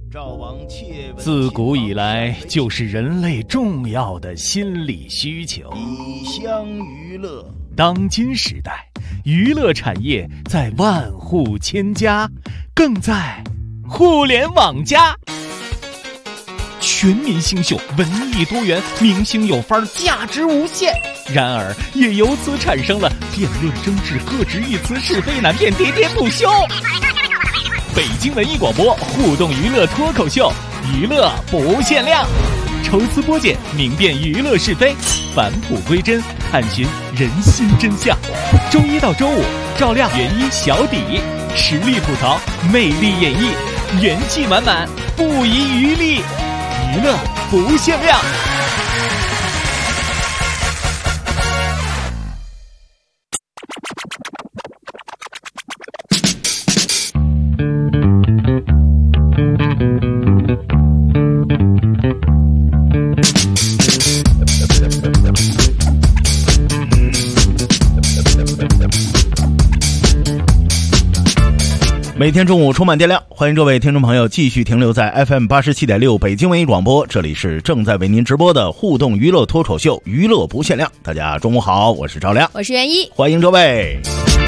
自古以来就是人类重要的心理需求。 以乡娱乐。 当今时代，娱乐产业在万户千家，更在互联网加。全民星秀，文艺多元，明星有范儿，价值无限。然而也由此产生了辩论争执，各执一词，是非难辨，喋喋不休。北京文艺广播互动娱乐脱口秀，娱乐不限量，抽丝剥茧，明辨娱乐是非，返璞归真，探寻人心真相。周一到周五，照亮原一小底，实力吐槽，魅力演绎，元气满满，不遗余力，娱乐不限量。 每天中午充满电量，欢迎各位听众朋友继续停留在 FM 87.6北京文艺广播，这里是正在为您直播的互动娱乐脱口秀，娱乐不限量。大家中午好，我是赵亮， 我是袁一， 欢迎各位。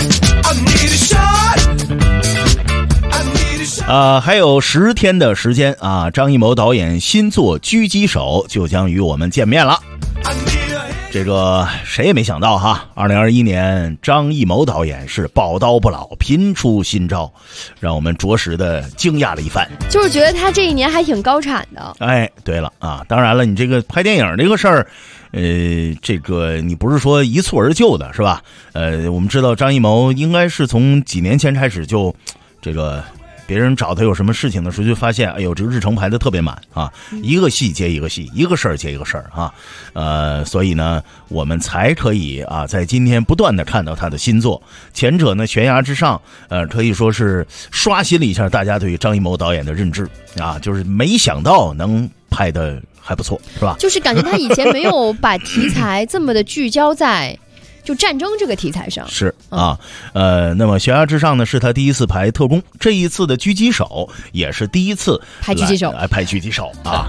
还有10天的时间啊，张艺谋导演新作《狙击手》就将与我们见面了。这个谁也没想到哈，2021年张艺谋导演是宝刀不老，频出新招，让我们着实的惊讶了一番。 就是觉得他这一年还挺高产的。 哎，对了啊，当然了，你这个拍电影这个事儿，这个你不是说一蹴而就的是吧？我们知道张艺谋应该是从几年前开始就这个。别人找他有什么事情的时候，就发现，哎呦，这个日程排得特别满啊，一个戏接一个戏，一个事儿接一个事儿啊，所以呢，我们才可以啊，在今天不断的看到他的新作。前者呢，悬崖之上，可以说是刷新了一下大家对于张艺谋导演的认知啊，就是没想到能拍得还不错，是吧？ 就是感觉他以前没有把题材这么的聚焦在。就战争这个题材上是啊，那么悬崖之上呢是他第一次拍特工，这一次的狙击手也是第一次拍狙击手， 拍狙击手啊。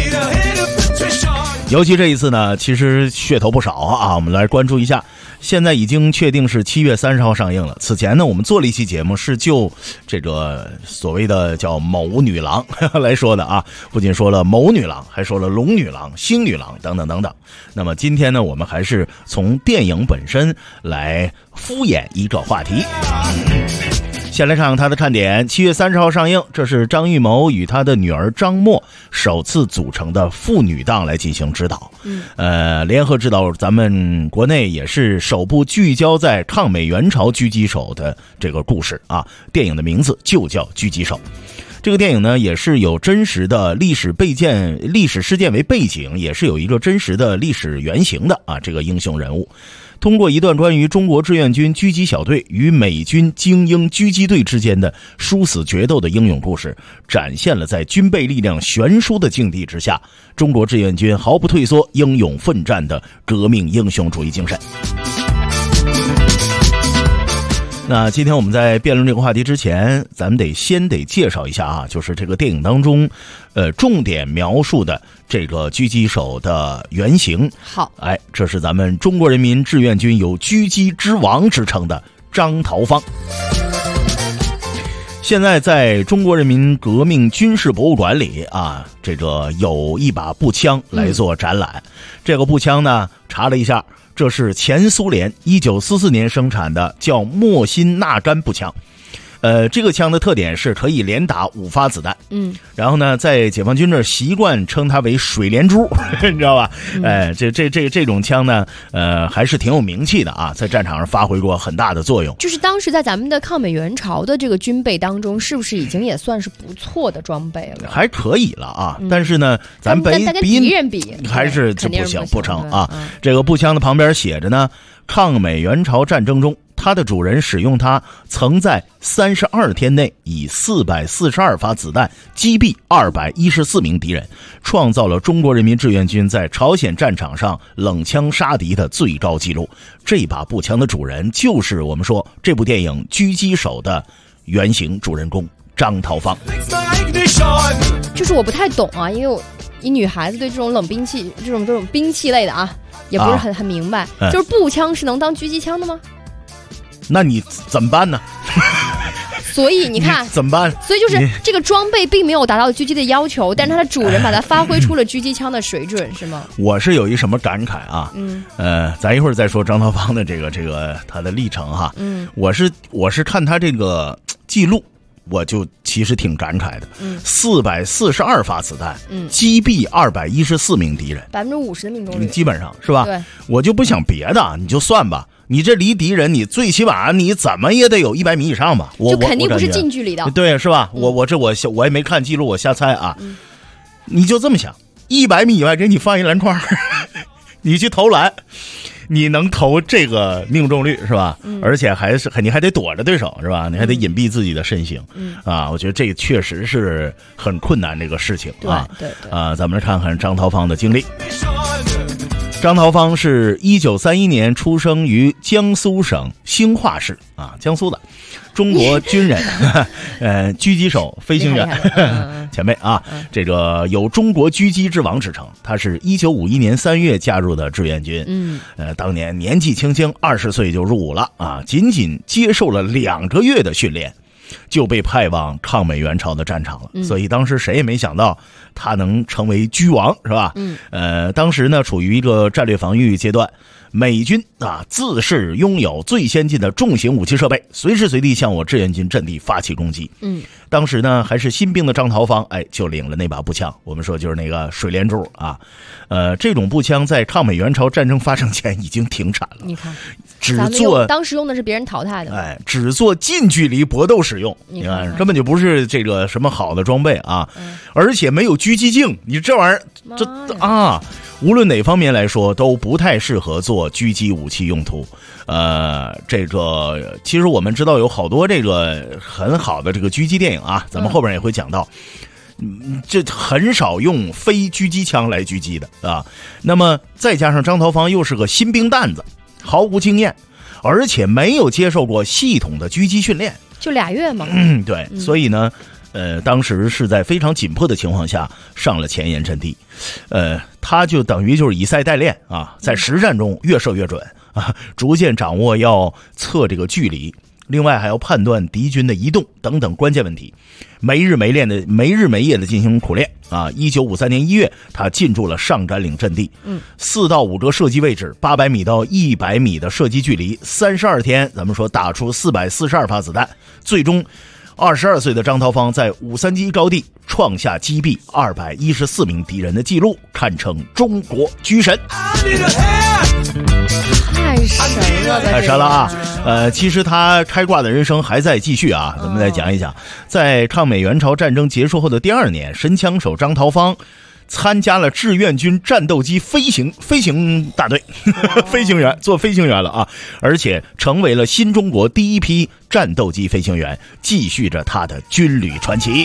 尤其这一次呢，其实噱头不少啊，我们来关注一下。现在已经确定是7月30号上映了。此前呢，我们做了一期节目，是就这个所谓的叫某女郎来说的啊，不仅说了某女郎，还说了龙女郎、星女郎等等等等。那么今天呢，我们还是从电影本身来敷衍一个话题。先来看它的看点，7月30号上映，这是张艺谋与他的女儿张默首次组成的父女档来进行指导。联合指导咱们国内也是首部聚焦在抗美援朝狙击手的这个故事啊，电影的名字就叫《狙击手》。这个电影呢，也是有真实的历史事件为背景，也是有一个真实的历史原型的啊，这个英雄人物。通过一段关于中国志愿军狙击小队与美军精英狙击队之间的殊死决斗的英勇故事，展现了在军备力量悬殊的境地之下，中国志愿军毫不退缩、英勇奋战的革命英雄主义精神。那今天我们在辩论这个话题之前，咱们先得介绍一下啊，就是这个电影当中重点描述的这个狙击手的原型。 好， 这是咱们中国人民志愿军有狙击之王之称的张桃芳。现在在中国人民革命军事博物馆里啊，这个有一把步枪来做展览。这个步枪呢，查了一下，这是前苏联1944年生产的，叫莫辛纳甘步枪。这个枪的特点是可以连打5发子弹。然后呢，在解放军这儿习惯称它为水连珠，你知道吧？这种枪呢，还是挺有名气的啊，在战场上发挥过很大的作用。 就是当时在咱们的抗美援朝的这个军备当中，是不是已经也算是不错的装备了？ 还可以了啊，但是呢，咱跟敌人比，还是不成啊。这个步枪的旁边写着呢，抗美援朝战争中，它的主人使用它曾在32天内以442发子弹击毙214名敌人，创造了中国人民志愿军在朝鲜战场上冷枪杀敌的最高纪录。这把步枪的主人就是我们说这部电影《狙击手》的原型主人公张桃芳。 就是我不太懂啊，因为一女孩子对这种冷兵器、这种兵器类的啊，也不是很明白。就是步枪是能当狙击枪的吗？ 那你怎么办呢？ 所以你看怎么办？ 所以就是这个装备并没有达到狙击的要求，但是它的主人把它发挥出了狙击枪的水准，是吗？ 我是有一什么感慨啊？咱一会儿再说张涛芳的这个他的历程哈。我是看他这个记录，我就其实挺感慨的。442发子弹，击毙214名敌人 ，50%的命中率， 基本上是吧？ 对， 我就不想别的，你就算吧。你这离敌人，你最起码你怎么也得有100米以上吧？ 就肯定不是近距离的， 对，是吧？我也没看记录，我瞎猜啊。你就这么想，100米以外给你放一篮筐，你去投篮，你能投这个命中率是吧？而且你还得躲着对手是吧？你还得隐蔽自己的身形，我觉得这确实是很困难这个事情啊。 对咱们来看看张涛芳的经历。张涛芳是1931年出生于江苏省兴化市江苏的，中国军人，狙击手、飞行员，前辈啊，这个有中国狙击之王之称。他是1951年3月加入的志愿军，当年年纪轻轻，20岁就入伍了仅仅接受了2个月的训练，就被派往抗美援朝的战场了。所以当时谁也没想到他能成为狙王，是吧？当时呢处于一个战略防御阶段，美军自恃拥有最先进的重型武器设备，随时随地向我志愿军阵地发起攻击。当时呢还是新兵的张涛芳，就领了那把步枪，我们说就是那个水帘柱这种步枪在抗美援朝战争发生前已经停产了。 你看， 当时用的是别人淘汰的， 只做近距离搏斗使用。你看，根本就不是这个什么好的装备而且没有狙击镜，你这玩意儿无论哪方面来说都不太适合做狙击武器用途。这个其实我们知道有好多这个很好的这个狙击电影咱们后边也会讲到。这很少用非狙击枪来狙击的那么再加上张涛芳又是个新兵蛋子，毫无经验，而且没有接受过系统的狙击训练， 就2月嘛。 对，所以呢当时是在非常紧迫的情况下上了前沿阵地，他就等于就是以赛代练在实战中越射越准逐渐掌握要测这个距离，另外还要判断敌军的移动等等关键问题，没日没夜的进行苦练1953年1月，他进驻了上甘岭阵地，4到5个射击位置，800米到100米的射击距离，32天，咱们说打出442发子弹，最终22岁的张涛芳在531高地创下击毙214名敌人的记录，堪称中国狙神。太神了其实他开挂的人生还在继续咱们再讲一讲。在抗美援朝战争结束后的第2年，神枪手张涛芳参加了志愿军战斗机飞行大队做飞行员了而且成为了新中国第一批战斗机飞行员，继续着他的军旅传奇。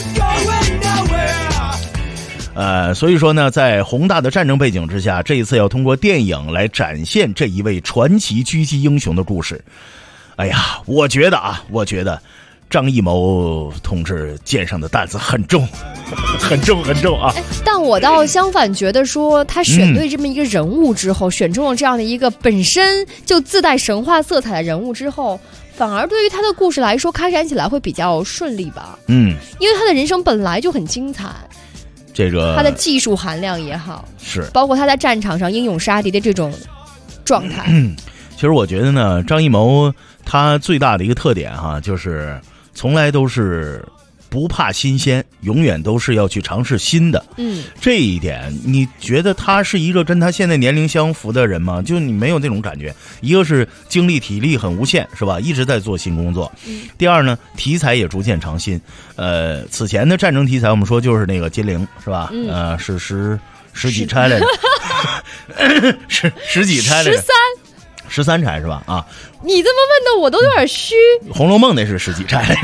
所以说呢，在宏大的战争背景之下，这一次要通过电影来展现这一位传奇狙击英雄的故事。我觉得张艺谋同志肩上的担子很重很重但我倒相反觉得说，他选对这么一个人物之后，选中了这样的一个本身就自带神话色彩的人物之后，反而对于他的故事来说开展起来会比较顺利吧。因为他的人生本来就很精彩， 这个他的技术含量也好， 是包括他在战场上英勇杀敌的这种状态。 其实我觉得呢，张艺谋他最大的一个特点就是从来都是不怕新鲜，永远都是要去尝试新的。这一点你觉得他是一个跟他现在年龄相符的人吗？就你没有那种感觉。一个是精力体力很无限，是吧？一直在做新工作。第二呢，题材也逐渐尝新。此前的战争题材我们说就是那个金陵，是吧？是十几拆来着，十几拆来着。 13钗是吧？啊， 你这么问的我都有点虚。 《红楼梦》那是17钗，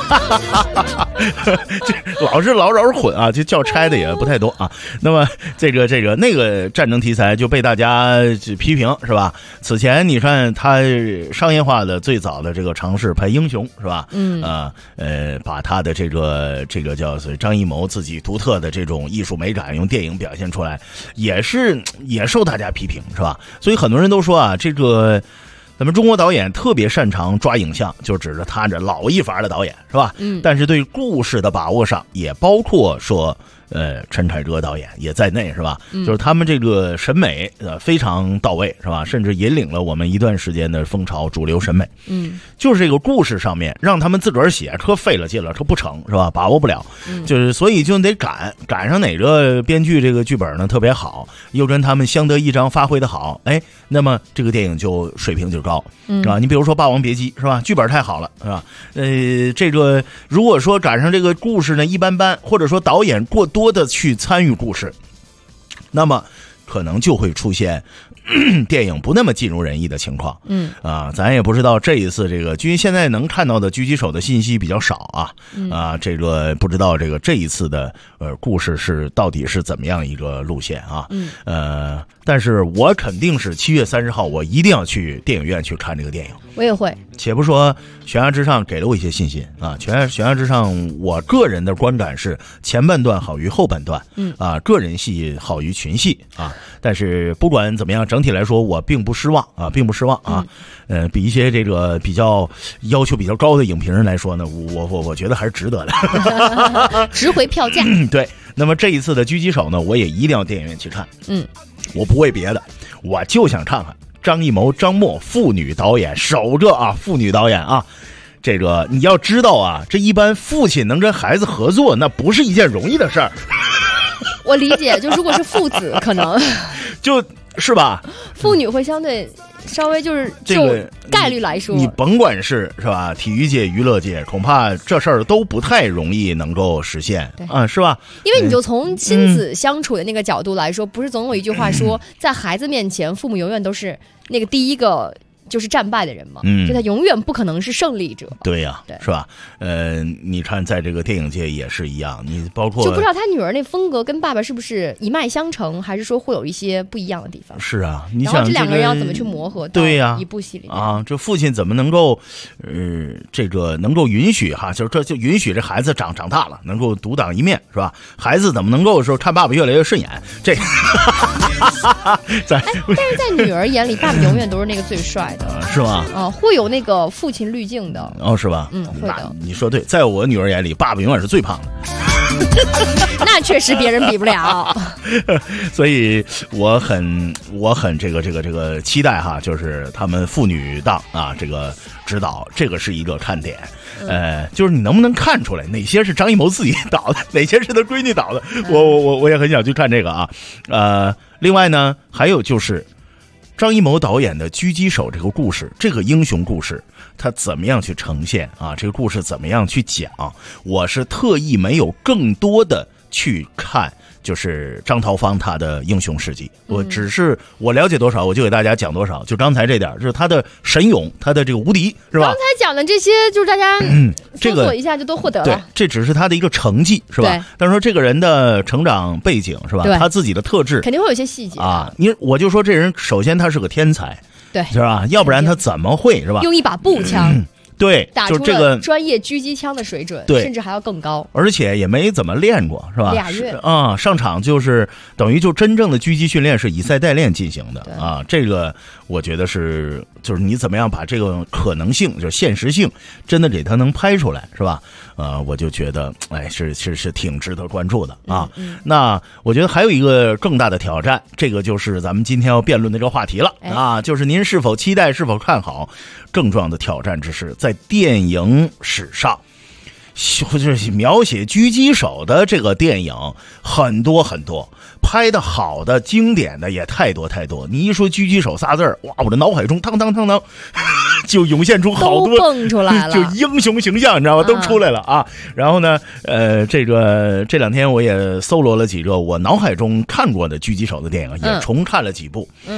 这老是混啊，就叫钗的也不太多啊。那么这个那个战争题材就被大家批评是吧？此前你看他商业化的最早的这个尝试拍英雄是吧？把他的这个叫张艺谋自己独特的这种艺术美感用电影表现出来，也受大家批评是吧？所以很多人都说啊，这个咱们中国导演特别擅长抓影像，就指着他这老一伐的导演是吧？但是对故事的把握上，也包括说陈凯歌导演也在内是吧？就是他们这个审美非常到位是吧？甚至引领了我们一段时间的风潮主流审美。就是这个故事上面让他们自个儿写，可费了劲了，这不成是吧？把握不了，就是所以就得赶上哪个编剧这个剧本呢特别好，又跟他们相得益彰，发挥的好，哎，那么这个电影就水平就高啊。你比如说《霸王别姬》是吧？剧本太好了是吧？这个如果说赶上这个故事呢一般般，或者说导演过多的去参与故事，那么可能就会出现电影不那么尽如人意的情况。咱也不知道这一次这个，因为现在能看到的狙击手的信息比较少啊。这个不知道这一次的故事是到底是怎么样一个路线啊。但是我肯定是7月30号我一定要去电影院去看这个电影。 我也会。 且不说悬崖之上给了我一些信心啊，悬崖之上我个人的观感是前半段好于后半段，个人戏好于群戏啊。但是不管怎么样，整体来说我并不失望啊。比一些这个比较要求比较高的影评人来说呢，我觉得还是值得的， 值回票价。 对。那么这一次的狙击手呢，我也一定要电影院去看。我不为别的，我就想看看张艺谋、张默妇女导演首个妇女导演啊。这个你要知道啊，这一般父亲能跟孩子合作，那不是一件容易的事儿。 我理解，就如果是父子，可能就是吧， 妇女会相对稍微就概率来说， 你甭管是吧，体育界、娱乐界，恐怕这事儿都不太容易能够实现啊，是吧？ 因为你就从亲子相处的那个角度来说，不是总有一句话说，在孩子面前，父母永远都是那个第一个就是战败的人嘛，就他永远不可能是胜利者。 对呀，是吧？你看在这个电影界也是一样，你包括就不知道他女儿那风格跟爸爸是不是一脉相承，还是说会有一些不一样的地方？ 是啊，你想然后这两个人要怎么去磨合？ 对呀， 一部戏里面啊，这父亲怎么能够这个能够允许就允许这孩子长大了能够独当一面是吧？孩子怎么能够说看爸爸越来越顺眼？这但是在女儿眼里，爸爸永远都是那个最帅的。 是吗？ 会有那个父亲滤镜的。 是吧？ 会的。 你说对，在我女儿眼里，爸爸永远是最胖的。 那确实别人比不了。 所以我很这个期待哈，就是他们父女档啊，这个指导，这个是一个看点。就是你能不能看出来哪些是张艺谋自己导的，哪些是他闺女导的？我也很想去看这个啊。另外呢，还有就是张艺谋导演的《狙击手》这个故事，这个英雄故事，他怎么样去呈现啊？这个故事怎么样去讲？我是特意没有更多的去看，就是张桃芳他的英雄事迹，我只是我了解多少我就给大家讲多少。就刚才这点，就是他的神勇，他的这个无敌，是吧？ 刚才讲的这些，就是大家搜索一下就都获得了。 对，这只是他的一个成绩，是吧？但是说这个人的成长背景，是吧？他自己的特质肯定会有一些细节啊。我就说这人，首先他是个天才， 对， 是吧？要不然他怎么会是吧？ 用一把步枪。 对， 打出了专业狙击枪的水准，甚至还要更高， 而且也没怎么练过，是吧 ？2月啊，上场就是等于就真正的狙击训练是以赛代练进行的啊。这个我觉得就是你怎么样把这个可能性，就是现实性，真的给他能拍出来，是吧？我就觉得是挺值得关注的啊。那我觉得还有一个更大的挑战，这个就是咱们今天要辩论的这个话题了啊，就是您是否期待，是否看好？更重要的挑战之是，在电影史上，就是描写狙击手的这个电影很多很多，拍的好的、经典的也太多太多。你一说狙击手仨字儿，哇，我的脑海中当就涌现出好多， 蹦出来了， 就英雄形象，你知道吗？都出来了啊。然后呢，这两天我也搜罗了几个我脑海中看过的狙击手的电影，也重看了几部。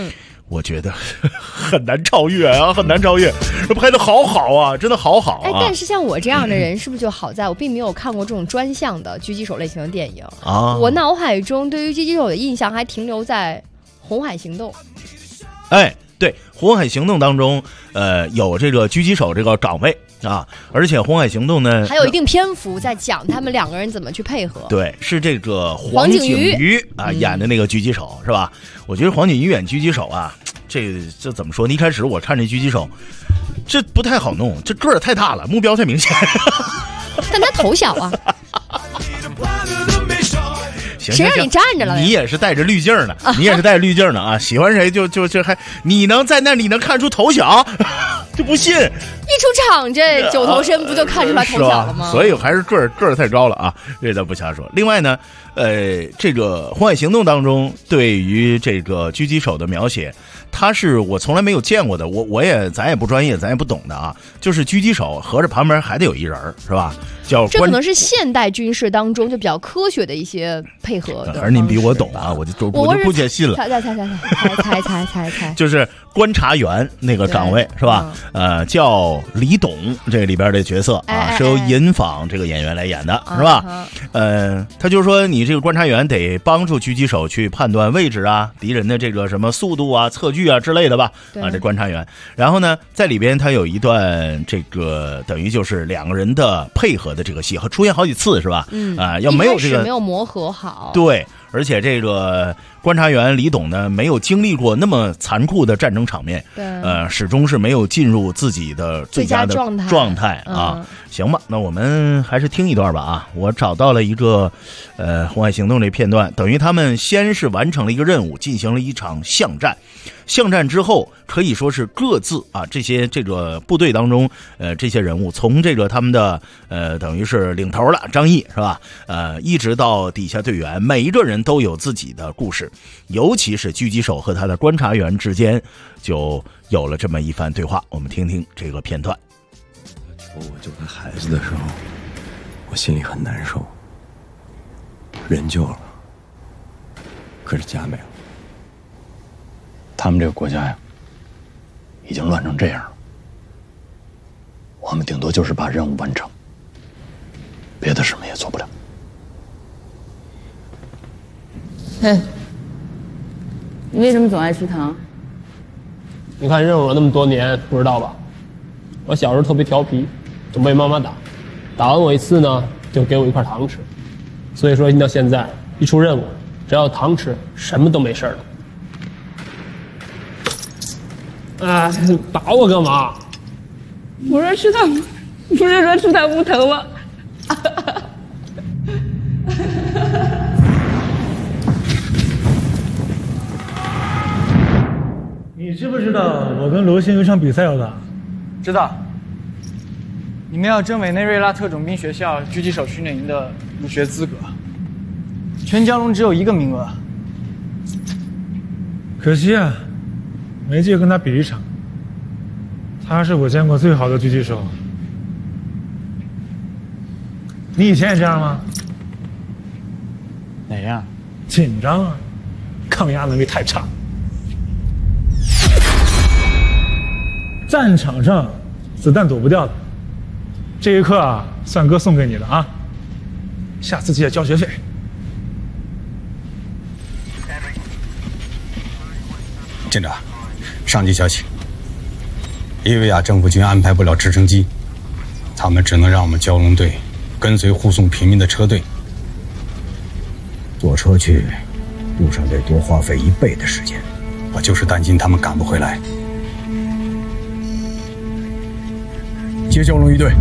我觉得很难超越啊，很难超越，拍的好啊，真的好啊。 但是像我这样的人，是不是就好在我并没有看过这种专项的狙击手类型的电影啊？我脑海中对于狙击手的印象还停留在《红海行动》。 对，《红海行动》当中，有这个狙击手这个岗位啊，而且《红海行动》呢还有一定篇幅在讲他们2个人怎么去配合。 对，是这个黄景瑜啊演的那个狙击手是吧？我觉得黄景瑜演狙击手啊，这怎么说呢？一开始我看这狙击手，这不太好弄，这个儿太大了，目标太明显。 但他头小啊。谁让你站着了？ 你也是带着滤镜的，啊！喜欢谁就还你能在那里能看出头小，就不信。 一出场这9头身不就看出来头小了吗？ 所以还是个儿太高了啊！这咱不瞎说。另外呢，这个《红海行动》当中对于这个狙击手的描写，他是我从来没有见过的，咱也不专业，咱也不懂的啊。就是狙击手合着旁边还得有一人，是吧？ 这可能是现代军事当中就比较科学的一些配合的。 而您比我懂啊，我就不解信了。 猜， 就是观察员那个岗位是吧？叫李董，这里边的角色啊，是由尹昉这个演员来演的，是吧？他就说你这个观察员得帮助狙击手去判断位置啊，敌人的这个什么速度啊、测距啊之类的吧？啊，这观察员。然后呢，在里边他有一段这个等于就是2个人的配合的这个戏，出现好几次是吧？要没有这个没有磨合好。 对。而且这个观察员李董呢，没有经历过那么残酷的战争场面，始终是没有进入自己的最佳的状态啊。行吧，那我们还是听一段吧啊。我找到了一个红海行动这片段，等于他们先是完成了一个任务，进行了一场巷战。巷战之后，可以说是各自啊这个部队当中这些人物，从这个他们的等于是领头了张毅是吧？一直到底下队员，每一个人都有自己的故事，尤其是狙击手和他的观察员之间就有了这么一番对话。我们听听这个片段。 我救他孩子的时候，我心里很难受。人救了，可是家没了。 他们这个国家呀，已经乱成这样了。我们顶多就是把任务完成，别的什么也做不了。 嘿，你为什么总爱吃糖？ 你看认识我那么多年，不知道吧？我小时候特别调皮，总被妈妈打，打完我一次呢，就给我一块糖吃。所以说到现在，一出任务，只要有糖吃，什么都没事了。哎，打我干嘛？ 不是吃糖，不是说吃糖不疼吗？ 你知不知道我跟罗星有场比赛要打？ 知道。你们要争委内瑞拉特种兵学校狙击手训练营的入学资格，全江龙只有1个名额。 可惜啊，没机会跟他比一场。他是我见过最好的狙击手。你以前也这样吗？ 哪样？ 紧张啊，抗压能力太差。战场上子弹躲不掉的，这一课啊，算哥送给你的啊，下次记得交学费。 舰长，上级消息，利维亚政府军安排不了直升机，他们只能让我们蛟龙队跟随护送平民的车队。坐车去，路上得多花费1倍的时间，我就是担心他们赶不回来。接蛟龙一队。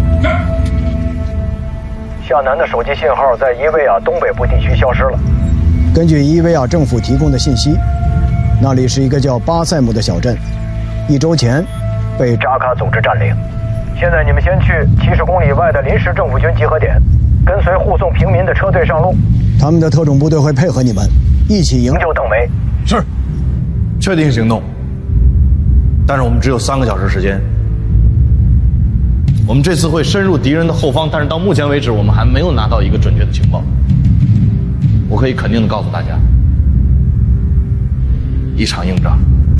夏南的手机信号在伊维亚东北部地区消失了。 根据伊维亚政府提供的信息，那里是一个叫巴塞姆的小镇，1周前被扎卡组织占领。现在你们先去70公里外的临时政府军集合点，跟随护送平民的车队上路。 他们的特种部队会配合你们，一起营救邓梅。 是，确定行动。但是我们只有3个小时时间。我们这次会深入敌人的后方，但是到目前为止，我们还没有拿到一个准确的情报。我可以肯定的告诉大家，一场硬仗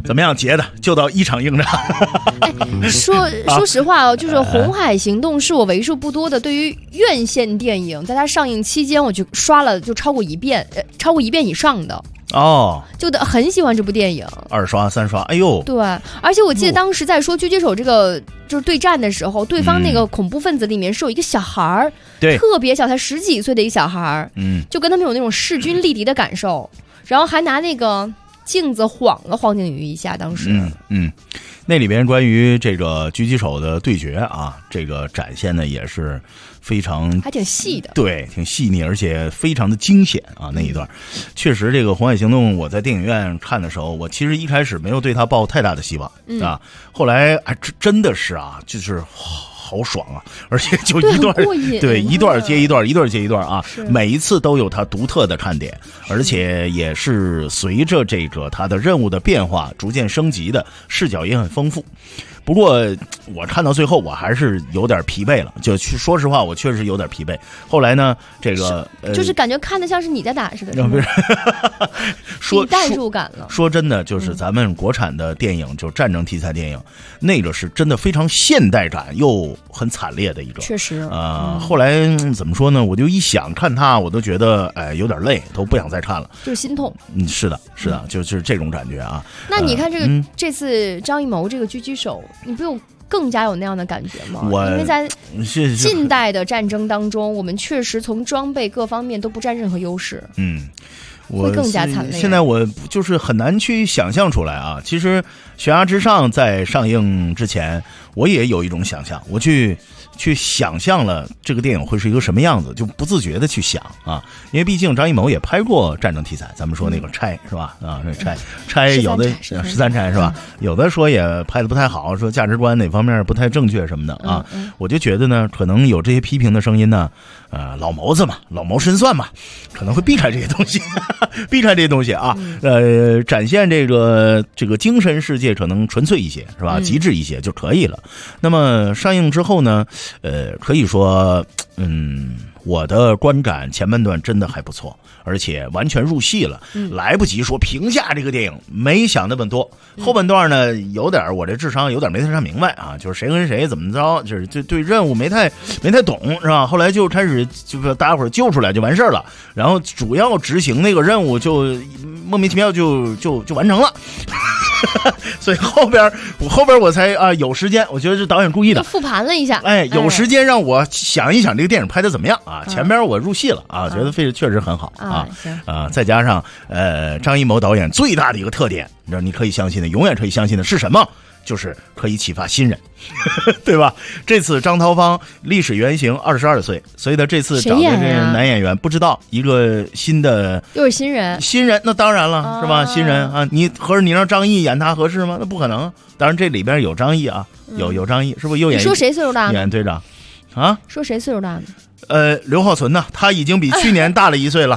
怎么样结的？就到1场硬仗。 说实话哦，就是《红海行动》是我为数不多的对于院线电影，在它上映期间我就刷了就超过一遍以上的。 哦， 就很喜欢这部电影 ，2刷3刷，哎呦， 对，而且我记得当时在说狙击手这个就是对战的时候，对方那个恐怖分子里面是有一个小孩儿， 对， 特别小，才10几岁的一个小孩儿，就跟他们有那种势均力敌的感受，然后还拿那个镜子晃了黄景瑜一下，当时， 那里边关于这个狙击手的对决啊，这个展现的也是非常还挺细的， 对，挺细腻，而且非常的惊险啊！那一段，确实，这个《红海行动》，我在电影院看的时候，我其实一开始没有对它抱太大的希望啊，后来真的是啊，就是好爽啊！而且就一段对一段接一段，一段接一段啊，每一次都有它独特的看点，而且也是随着这个它的任务的变化逐渐升级的，视角也很丰富。不过我看到最后我还是有点疲惫了，就说实话，我确实有点疲惫。后来呢，这个就是感觉看得像是你在打似的， 不是说代入感了。 说真的，就是咱们国产的电影，就战争题材电影，那个是真的非常现代感又很惨烈的一个。 确实后来怎么说呢？我就一想看它，我都觉得有点累，都不想再看了， 就是心痛。 是的，就是这种感觉啊。 那你看这次张艺谋这个狙击手，你不用更加有那样的感觉吗？因为在近代的战争当中，我们确实从装备各方面都不占任何优势。会更加惨烈。 现在我就是很难去想象出来啊。其实《悬崖之上》在上映之前，我也有一种想象，我去想象了这个电影会是一个什么样子，就不自觉的去想啊。因为毕竟张艺谋也拍过战争题材，咱们说那个拆是吧？啊，这拆有的13拆是吧？有的说也拍的不太好，说价值观哪方面不太正确什么的啊。我就觉得呢，可能有这些批评的声音呢，老谋子嘛，老谋深算嘛，可能会避开这些东西，避开这些东西啊。展现这个精神世界可能纯粹一些是吧？极致一些就可以了。那么上映之后呢？可以说，我的观感前半段真的还不错，而且完全入戏了，来不及说评价这个电影，没想那么多。后半段呢，有点我这智商有点没太看明白啊，就是谁跟谁怎么着，就是对任务没太懂是吧？后来就开始就大家伙救出来就完事了，然后主要执行那个任务就莫名其妙就完成了。所以后边我才有时间，我觉得是导演故意的， 复盘了一下， 有时间让我想一想这个电影拍的怎么样啊？前边我入戏了啊，觉得确实很好啊，再加上张艺谋导演最大的一个特点，你可以相信的，永远可以相信的是什么？就是可以启发新人，对吧？这次张涛芳历史原型22岁，所以他这次找的这个男演员，不知道一个新的， 又是新人， 那当然了，是吧？新人啊，你合着你让张译演他合适吗？那不可能。当然这里边有张译啊，有张译，是不是又演？ 你说谁岁数大？ 演队长啊？ 说谁岁数大呢？ 刘浩存呢？他已经比去年大了1岁了。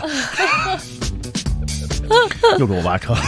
又给我挖车。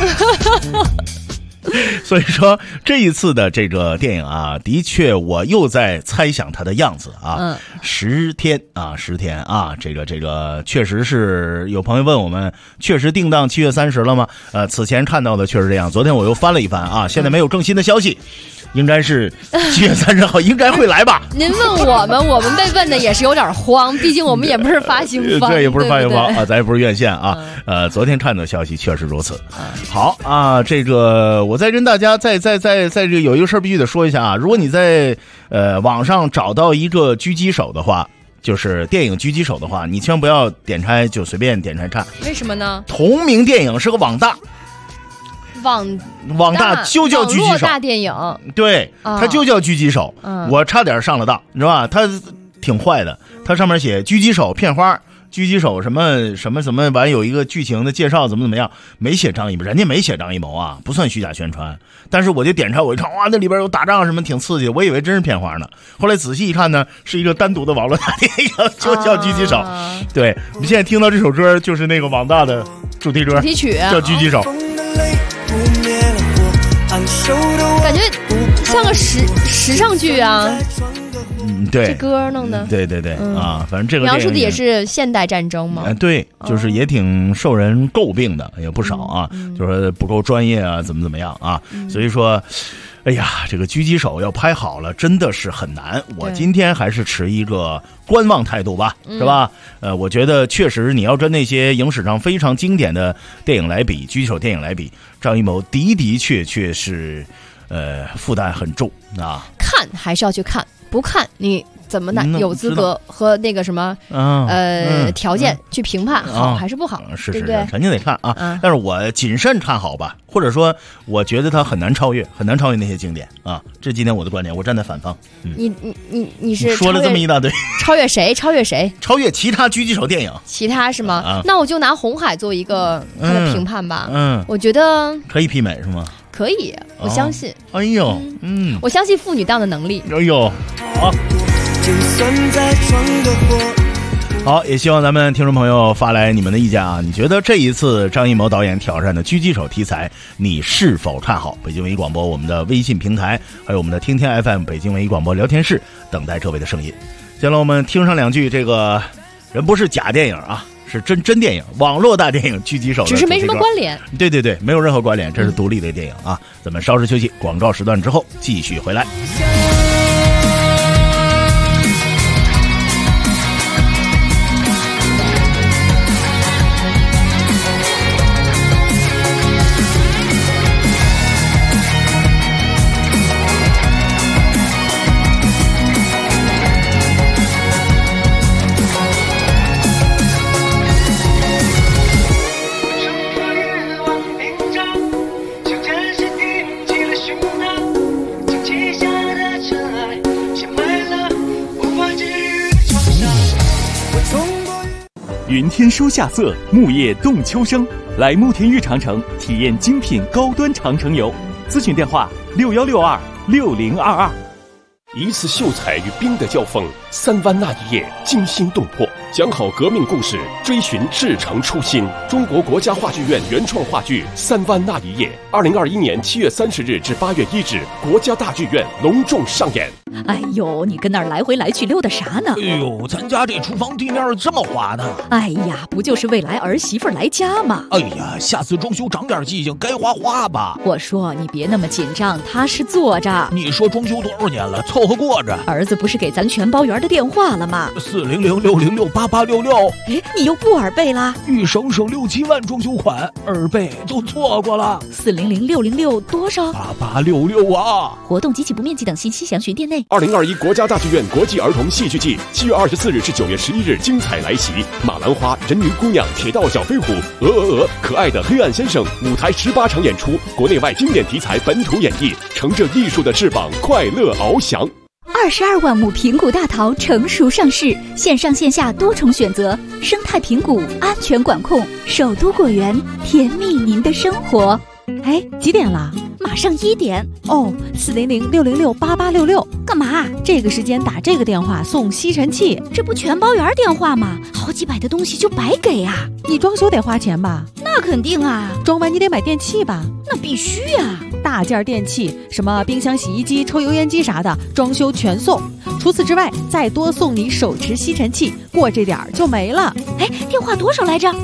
所以说这一次的这个电影啊，的确我又在猜想它的样子啊。10天啊，这个确实是有朋友问我们，确实定档7月30了吗？此前看到的确实这样。昨天我又翻了一翻啊，现在没有更新的消息。应该是7月30号应该会来吧。 您问我们被问的也是有点慌，毕竟我们也不是发行方， 这也不是发行方啊，咱也不是院线啊。昨天看到消息确实如此。好啊，这个我再跟大家在这个有一个事儿必须得说一下啊，如果你在网上找到一个狙击手的话，就是电影狙击手的话，你千万不要点开就随便点开看。 为什么呢？ 同名电影是个网大。网大就叫狙击手， 大电影， 对，它就叫狙击手。我差点上了当，你知道吧？它挺坏的，它上面写狙击手片花，狙击手什么完有一个剧情的介绍怎么样，没写张艺谋，人家没写张艺谋啊，不算虚假宣传。但是我就点开我一看，哇，那里边有打仗什么挺刺激，我以为真是片花呢。后来仔细一看呢，是一个单独的网络大电影，就叫狙击手。对，我们现在听到这首歌就是那个网大的主题曲，叫狙击手。 感觉像个时尚剧啊。 对， 这歌弄的， 对啊，反正这个描述的也是现代战争嘛。 对，就是也挺受人诟病的，也不少啊，就是说不够专业啊，怎么样啊，所以说。哎呀，这个狙击手要拍好了，真的是很难。我今天还是持一个观望态度吧，是吧？我觉得确实你要跟那些影史上非常经典的电影来比，狙击手电影来比，张艺谋的确是，负担很重啊。 看还是要去看，不看你怎么有资格和那个什么条件去评判好还是不好？ 是对不对？ 肯定得看啊。但是我谨慎看好吧，或者说我觉得它很难超越那些经典啊。这今天我的观点，我站在反方。 你是说了这么一大堆， 超越谁？超越其他狙击手电影？ 其他是吗？那我就拿红海做一个他的评判吧。我觉得可以媲美是吗？ 可以，我相信。 哎呦， 我相信父女档的能力。 哎呦，好，也希望咱们听众朋友发来你们的意见啊！你觉得这一次张艺谋导演挑战的狙击手题材，你是否看好？北京文艺广播我们的微信平台，还有我们的听天 FM 北京文艺广播聊天室，等待各位的声音。接下来我们听上两句，这个人不是假电影啊，是真电影，网络大电影《狙击手》 只是没什么关联。 对，没有任何关联，这是独立的电影啊。咱们稍事休息，广告时段之后继续回来。 云天书夏色，木叶动秋声。来慕田峪长城体验精品高端长城游，咨询电话61626022。 一次秀才与兵的交锋，3湾那一夜惊心动魄，讲好革命故事，追寻至诚初心。中国国家话剧院原创话剧《3湾那一夜》，2021年7月30日至8月1日，国家大剧院隆重上演。 哎呦，你跟那儿来回来去溜达啥呢？ 哎呦，咱家这厨房地面这么滑呢。 哎呀，不就是未来儿媳妇来家吗？ 哎呀，下次装修长点记性，该花吧。 我说你别那么紧张，踏实坐着。 你说装修多少年了，凑合过着。 儿子不是给咱全包圆的电话了吗 ？40060688866。 哎，你又不耳背啦？ 欲省6-7万装修款，耳背就错过了。 4006066多少 ？8866啊！ 活动及其不面积等信息详询店内。 2021国家大剧院国际儿童戏剧季7月24日至9月11日精彩来袭，马兰花、人鱼姑娘、铁道小飞虎、可爱的黑暗先生，舞台18场演出，国内外经典题材本土演绎，乘着艺术的翅膀，快乐翱翔。 22万亩平谷大桃成熟上市，线上线下多重选择，生态平谷，安全管控，首都果园，甜蜜您的生活。 哎，几点了？ 马上1点。 哦，40060688866。 干嘛？ 这个时间打这个电话送吸尘器， 这不全包圆电话吗？好几百的东西就白给啊！ 你装修得花钱吧？ 那肯定啊！ 装完你得买电器吧？ 那必须啊！ 大件电器，什么冰箱、洗衣机、抽油烟机啥的，装修全送。除此之外，再多送你手持吸尘器，过这点儿就没了。 哎，电话多少来着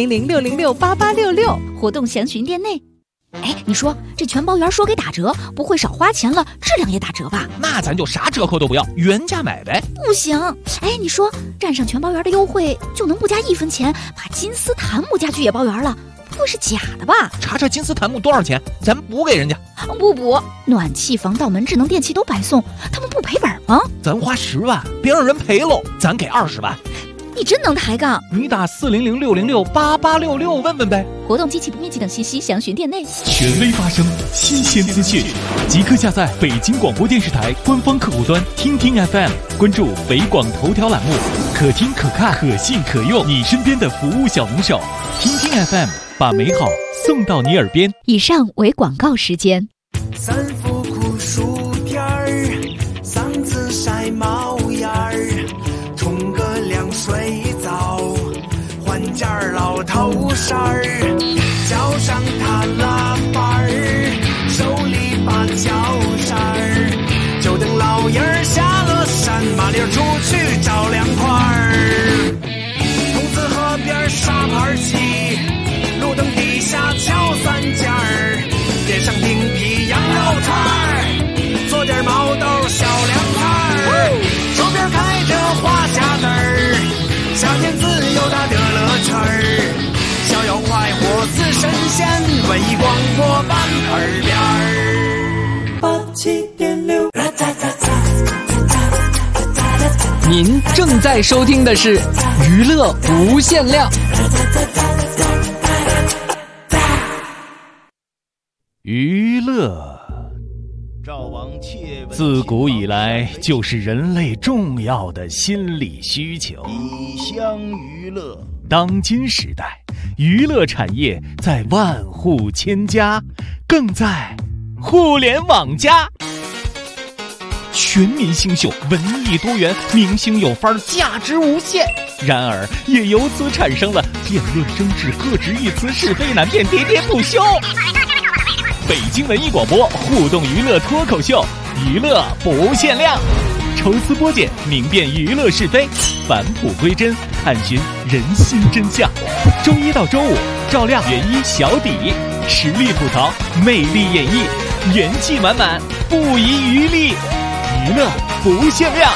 ？40060688866。 活动详询店内。哎，你说这全包圆说给打折，不会少花钱了，质量也打折吧？ 那咱就啥折扣都不要，原价买呗。 不行，哎，你说占上全包圆的优惠，就能不加1分钱把金丝檀木家具也包圆了？不会是假的吧？ 查查金丝檀木多少钱，咱补给人家。 不补，暖气、防盗门、智能电器都白送，他们不赔本吗？ 咱花10万，别让人赔喽，咱给20万。 你真能抬杠！ 你打40060688866问问呗。 活动及其不面积等信息详询店内。 权威发声，新鲜资讯，即刻下载北京广播电视台官方客户端听听 FM， 关注北广头条栏目，可听可看可信可用，你身边的服务小能手。听听 FM， 把美好送到你耳边。 以上为广告时间。 3伏酷暑天儿，嗓子晒冒烟儿，冲个凉水澡，换件老头衫儿，叫上他拉板儿，手里把脚扇儿，就等老爷儿下了山。 麻溜出去找凉快儿。桐梓河边沙盘棋，路灯底下敲三件儿，点上冰皮羊肉串儿，做点毛豆小凉菜儿，手边开着花匣子儿，夏天自由的乐乐圈儿，逍遥快活似神仙，文艺广播板耳边儿。87.6， 您正在收听的是娱乐无限量。 娱乐自古以来就是人类重要的心理需求。 以香娱乐， 当今时代，娱乐产业在万户千家，更在互联网加。全民星秀，文艺多元，明星有范儿，价值无限。然而，也由此产生了辩论争执、各执一词、是非难辨、喋喋不休。北京文艺广播互动娱乐脱口秀，娱乐不限量，抽丝剥茧，明辨娱乐是非，返璞归真，探寻人心真相。周一到周五，赵亮、袁一、小底，实力吐槽，魅力演绎，元气满满，不遗余力，娱乐不限量。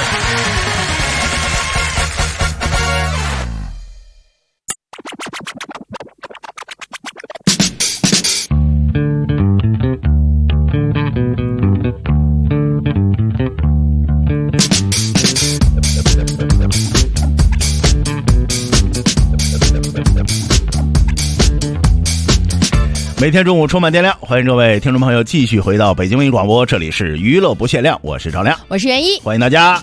每天中午充满电量，欢迎各位听众朋友继续回到北京文艺广播，这里是娱乐不限量，我是赵亮， 我是袁一， 欢迎大家。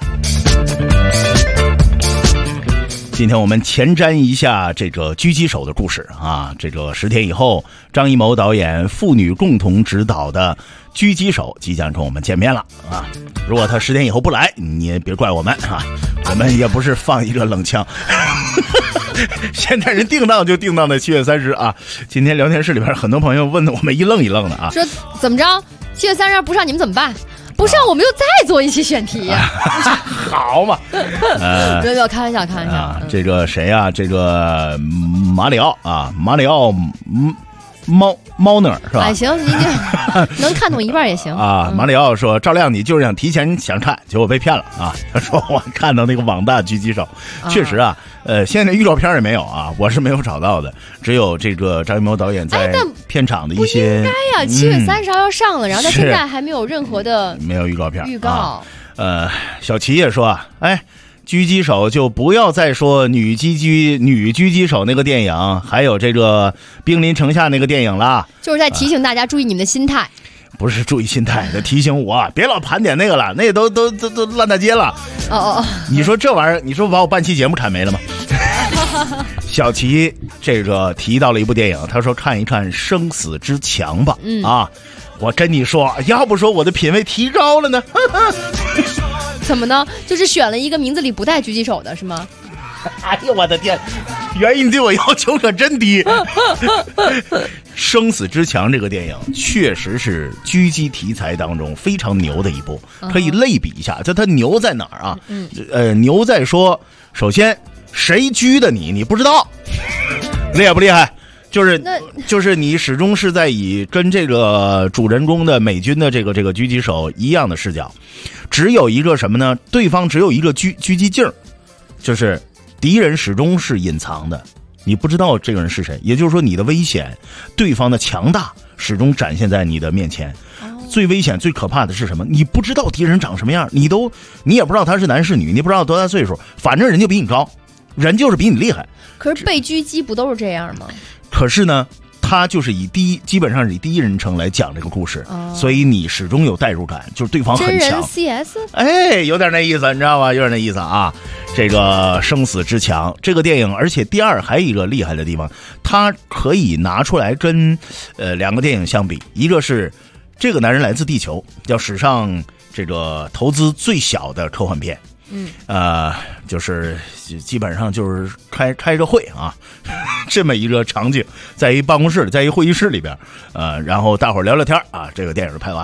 今天我们前瞻一下这个狙击手的故事啊，这个10天以后，张艺谋导演父女共同执导的狙击手即将跟我们见面了啊！如果他10天以后不来，你也别怪我们啊，我们也不是放一个冷枪。现在人定档就定档在7月30啊！今天聊天室里边很多朋友问的我们一愣一愣的啊， 说怎么着7月30不上你们怎么办？不上我们又再做一期选题。 好嘛， 没有开玩笑，开玩笑。 这个谁啊？这个马里奥啊，马里奥猫那儿是吧？ 哎，行，你能看懂一半也行啊。马里奥说：“赵亮，你就是想提前想看，结果被骗了啊！”他说：“我看到那个网大狙击手，确实啊，现在预告片也没有啊，我是没有找到的，只有这个张艺谋导演在片场的一些。 应该呀，7月30号要上了，然后他现在还没有任何的没有预告片。 预告。 小齐也说，哎。”狙击手就不要再说女狙击手那个电影，还有这个兵临城下那个电影了， 就是在提醒大家注意你们的心态。 不是注意心态的，提醒我别老盘点那个了，那都烂大街了。 哦，你说这玩意儿，你说把我半期节目铲没了吗？小齐这个提到了一部电影，他说看一看《生死之墙》吧。啊，我跟你说，要不说我的品味提高了呢。 怎么呢？就是选了一个名字里不带狙击手的是吗？ 哎呦我的天，原因对我要求可真低。生死之墙这个电影确实是狙击题材当中非常牛的一部，可以类比一下，就它牛在哪儿啊？牛在说，首先谁狙的你不知道，厉害不厉害？就是你始终是在以跟这个主人公的美军的这个狙击手一样的视角，只有一个什么呢？对方只有一个狙击镜，就是敌人始终是隐藏的，你不知道这个人是谁，也就是说你的危险，对方的强大始终展现在你的面前。最危险最可怕的是什么？你不知道敌人长什么样，你也不知道他是男是女，你不知道多大岁数，反正人就比你高，人就是比你厉害。 可是被狙击不都是这样吗？ 可是呢，他就是基本上是以第一人称来讲这个故事，所以你始终有代入感，就是对方很强。 真人 CS， 哎，有点那意思，你知道吧？有点那意思啊。这个《生死之墙》这个电影，而且第二还有一个厉害的地方，它可以拿出来跟两个电影相比，一个是《这个男人来自地球》，叫史上这个投资最小的科幻片。就是基本上就是开个会啊，这么一个场景，在一办公室，在一会议室里边，然后大伙儿聊聊天啊，这个电影就拍完了。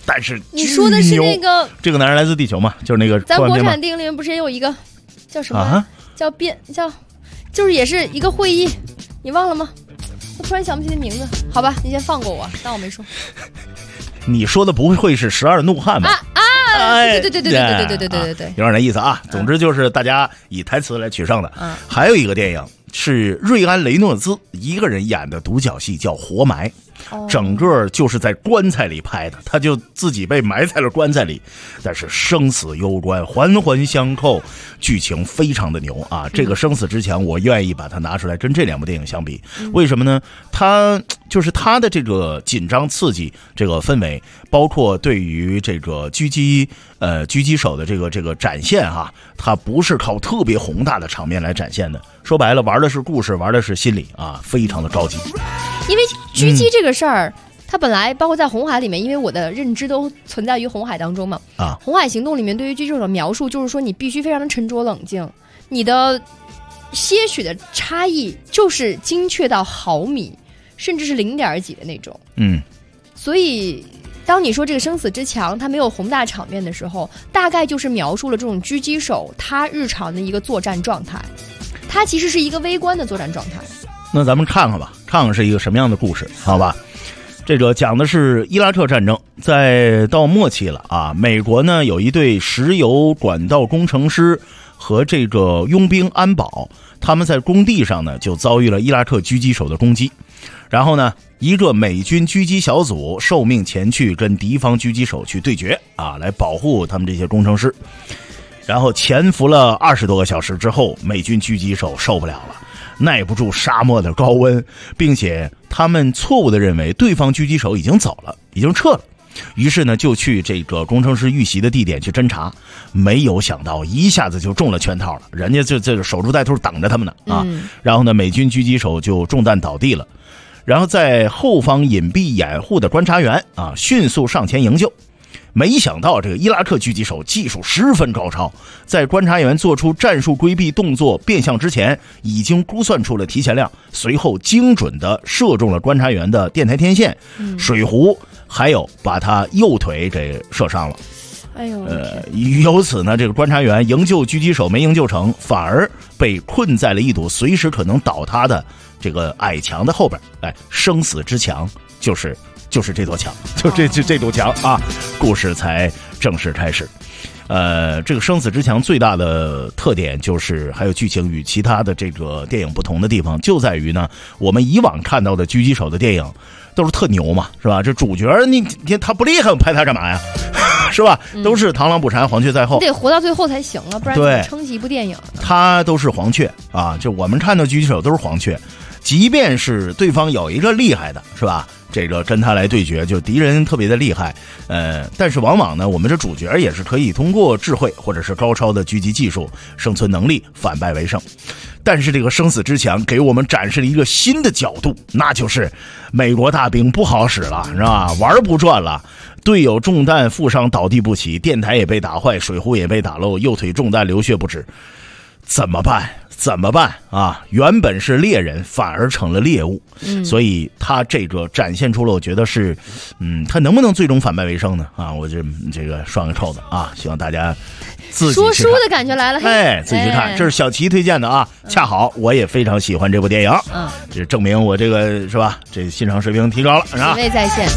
但是你说的是那个这个男人来自地球嘛，就是那个咱国产电影里面不是也有一个叫什么、啊、叫就是也是一个会议，你忘了吗？我突然想不起那名字，好吧，你先放过我，当我没说。 你说的不会是12怒汉吧？ 对，有点那意思啊。总之就是大家以台词来取胜的。还有一个电影是瑞安·雷诺兹一个人演的独角戏，叫《活埋》。整个就是在棺材里拍的，他就自己被埋在了棺材里，但是生死攸关，环环相扣，剧情非常的牛啊！这个生死之墙，我愿意把它拿出来跟这两部电影相比，为什么呢？它的这个紧张刺激这个氛围，包括对于这个狙击手的这个展现哈，它不是靠特别宏大的场面来展现的，说白了玩的是故事，玩的是心理啊，非常的高级。 因为狙击这个事儿，它本来包括在红海里面，因为我的认知都存在于红海当中嘛。红海行动里面对于狙击手的描述就是说，你必须非常的沉着冷静，你的些许的差异就是精确到毫米，甚至是0点几的那种。所以当你说这个生死之墙它没有宏大场面的时候，大概就是描述了这种狙击手他日常的一个作战状态，他其实是一个微观的作战状态。 那咱们看看吧，看看是一个什么样的故事，好吧？这个讲的是伊拉克战争，到末期了啊。美国呢有一队石油管道工程师和这个佣兵安保，他们在工地上呢就遭遇了伊拉克狙击手的攻击，然后呢一个美军狙击小组受命前去跟敌方狙击手去对决啊，来保护他们这些工程师。然后潜伏了20多个小时之后，美军狙击手受不了了，耐不住沙漠的高温，并且他们错误地认为对方狙击手已经走了，已经撤了，于是呢就去这个工程师遇袭的地点去侦查，没有想到一下子就中了圈套了，人家这守株待兔等着他们呢啊。然后呢美军狙击手就中弹倒地了，然后在后方隐蔽掩护的观察员啊迅速上前营救。没想到这个伊拉克狙击手技术十分高超，在观察员做出战术规避动作变向之前，已经估算出了提前量，随后精准地射中了观察员的电台天线、水壶，还有把他右腿给射伤了。由此呢，这个观察员营救狙击手没营救成，反而被困在了一堵随时可能倒塌的这个矮墙的后边。生死之墙就是这座墙，就这堵墙啊，故事才正式开始。这个生死之墙最大的特点就是还有剧情与其他的这个电影不同的地方，就在于呢，我们以往看到的狙击手的电影都是特牛嘛，是吧？这主角你他不厉害，我拍他干嘛呀？是吧？都是螳螂捕蝉，黄雀在后， 你得活到最后才行啊，不然怎么撑起一部电影呢？ 他都是黄雀啊，就我们看到狙击手都是黄雀，即便是对方有一个厉害的，是吧？这个跟他来对决，就敌人特别的厉害，但是往往呢，我们这主角也是可以通过智慧或者是高超的狙击技术、生存能力反败为胜。但是这个生死之墙给我们展示了一个新的角度，那就是美国大兵不好使了，是吧？玩不转了，队友中弹负伤倒地不起，电台也被打坏，水壶也被打漏，右腿中弹流血不止，怎么办啊？原本是猎人，反而成了猎物。所以他这个展现出了，我觉得是，他能不能最终反败为胜呢？啊，我这个双个臭子啊，希望大家自己说书的感觉来了， 自己去看。这是小齐推荐的啊，恰好我也非常喜欢这部电影，这证明我这个是吧？这欣赏水平提高了，是吧？ 品味在线。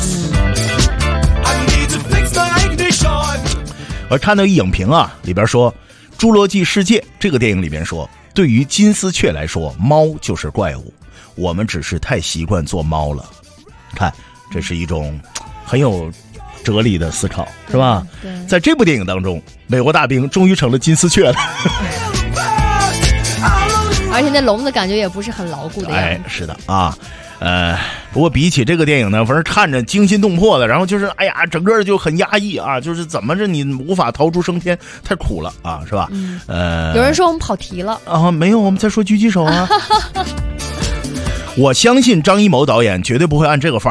我看到一影评啊，里边说，《侏罗纪世界》这个电影里边说，对于金丝雀来说，猫就是怪物，我们只是太习惯做猫了。看，这是一种很有哲理的思考，是吧？在这部电影当中，美国大兵终于成了金丝雀了， 而且那笼子感觉也不是很牢固的样子。 是的啊。不过比起这个电影呢，反正看着惊心动魄的，然后就是整个就很压抑啊，就是怎么着你无法逃出升天，太苦了啊，是吧？ 有人说我们跑题了啊，没有，我们在说狙击手啊。我相信张艺谋导演绝对不会按这个范儿拍，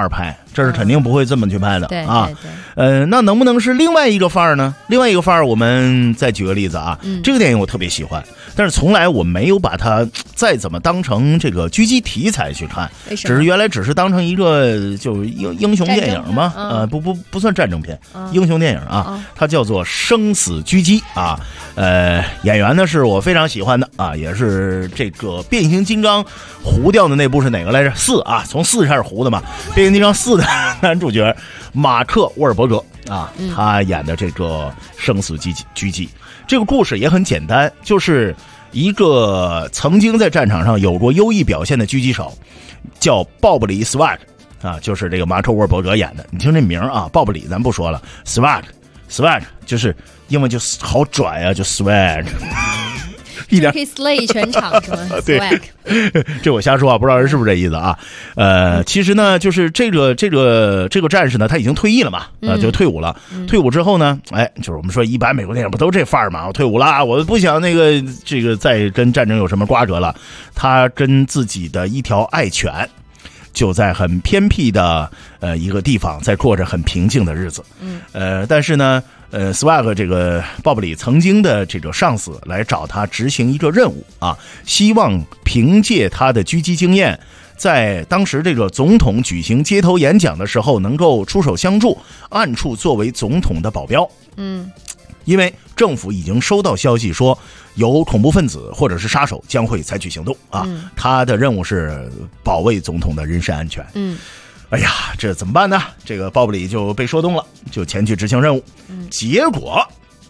这是肯定不会这么去拍的啊。 对， 那能不能是另外一个范儿呢？另外一个范儿，我们再举个例子啊。这个电影我特别喜欢，但是从来我没有把它再怎么当成这个狙击题材去看，只是原来只是当成一个就英雄电影嘛，不算战争片，英雄电影啊，它叫做《生死狙击》啊。演员呢是我非常喜欢的啊，也是这个变形金刚糊掉的那部是哪个来着？4啊，从4开始糊的嘛。变形金刚4的男主角马克·沃尔伯格啊，他演的这个生死狙击，这个故事也很简单，就是一个曾经在战场上有过优异表现的狙击手，叫鲍布里·斯瓦克啊，就是这个马克·沃尔伯格演的。你听这名啊，鲍布里咱不说了，斯瓦克就是英文就好拽啊，就 swag。一点可以 slay 全场是吗？ 对，这我瞎说啊，不知道人是不是这意思啊？其实呢，就是这个战士呢，他已经退役了嘛，就退伍了。退伍之后呢，就是我们说一般美国电影不都这范儿嘛？我退伍了，我不想这个再跟战争有什么瓜葛了。他跟自己的一条爱犬，就在很偏僻的一个地方，在过着很平静的日子。但是呢。斯瓦克这个鲍布里曾经的这个上司来找他执行一个任务啊，希望凭借他的狙击经验，在当时这个总统举行街头演讲的时候，能够出手相助，暗处作为总统的保镖。因为政府已经收到消息说有恐怖分子或者是杀手将会采取行动啊，他的任务是保卫总统的人身安全。哎呀，这怎么办呢？这个鲍布里就被说动了，就前去执行任务。结果，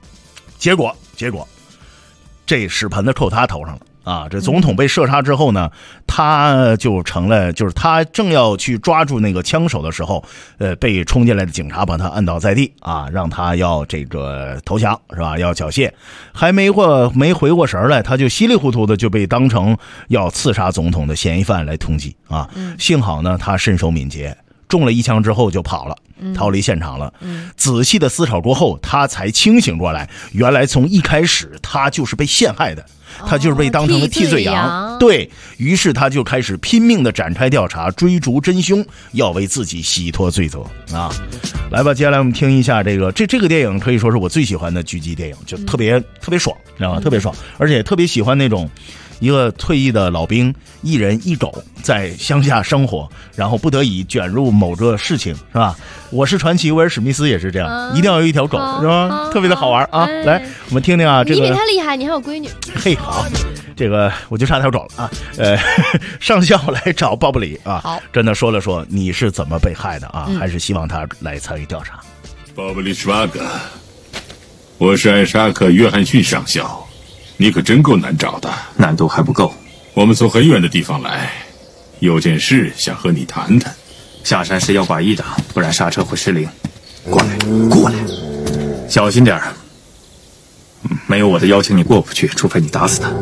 这屎盆子扣他头上了啊！这总统被射杀之后呢，他就成了，就是他正要去抓住那个枪手的时候，被冲进来的警察把他按倒在地啊，让他要这个投降是吧？要缴械，还没回过神来，他就稀里糊涂的就被当成要刺杀总统的嫌疑犯来通缉啊！幸好呢，他身手敏捷，中了一枪之后就跑了。逃离现场了。仔细的思考过后，他才清醒过来，原来从一开始他就是被陷害的，他就是被当成了替罪羊。对，于是他就开始拼命的展开调查，追逐真凶，要为自己洗脱罪责啊！来吧，接下来我们听一下这个电影，可以说是我最喜欢的狙击电影，就特别爽，知道吗？特别爽，而且特别喜欢那种。一个退役的老兵，一人一狗在乡下生活，然后不得已卷入某个事情，是吧？我是传奇，威尔史密斯也是这样，一定要有一条狗，是吧？特别的好玩啊！来，我们听听啊，这个你比他厉害，你还有闺女。 嘿，好，这个我就差条狗了啊！上校来找鲍布里啊， 好， 真的说了说你是怎么被害的啊，还是希望他来参与调查。 鲍布里施瓦格，我是艾沙克·约翰逊上校。你可真够难找的， 难度还不够。 我们从很远的地方来，有件事想和你谈谈。 下山时要挂1档，不然刹车会失灵。过来，小心点儿。没有我的邀请你过不去，除非你打死他。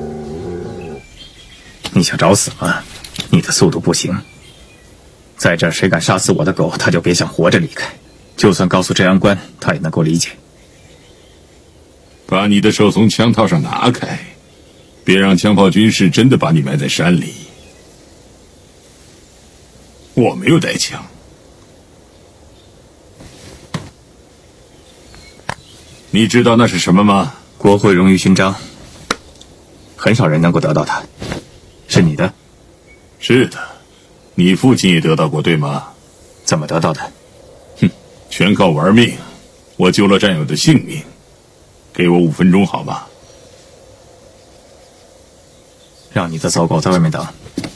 你想找死吗？你的速度不行。在这儿谁敢杀死我的狗，他就别想活着离开。就算告诉治安官，他也能够理解。 把你的手从枪套上拿开，别让枪炮军士真的把你埋在山里。我没有带枪。你知道那是什么吗？ 国会荣誉勋章。很少人能够得到它。是你的？ 是的。你父亲也得到过，对吗？ 怎么得到的？ 全靠玩命。我救了战友的性命。给我5分钟好吗？ 让你的走狗在外面等。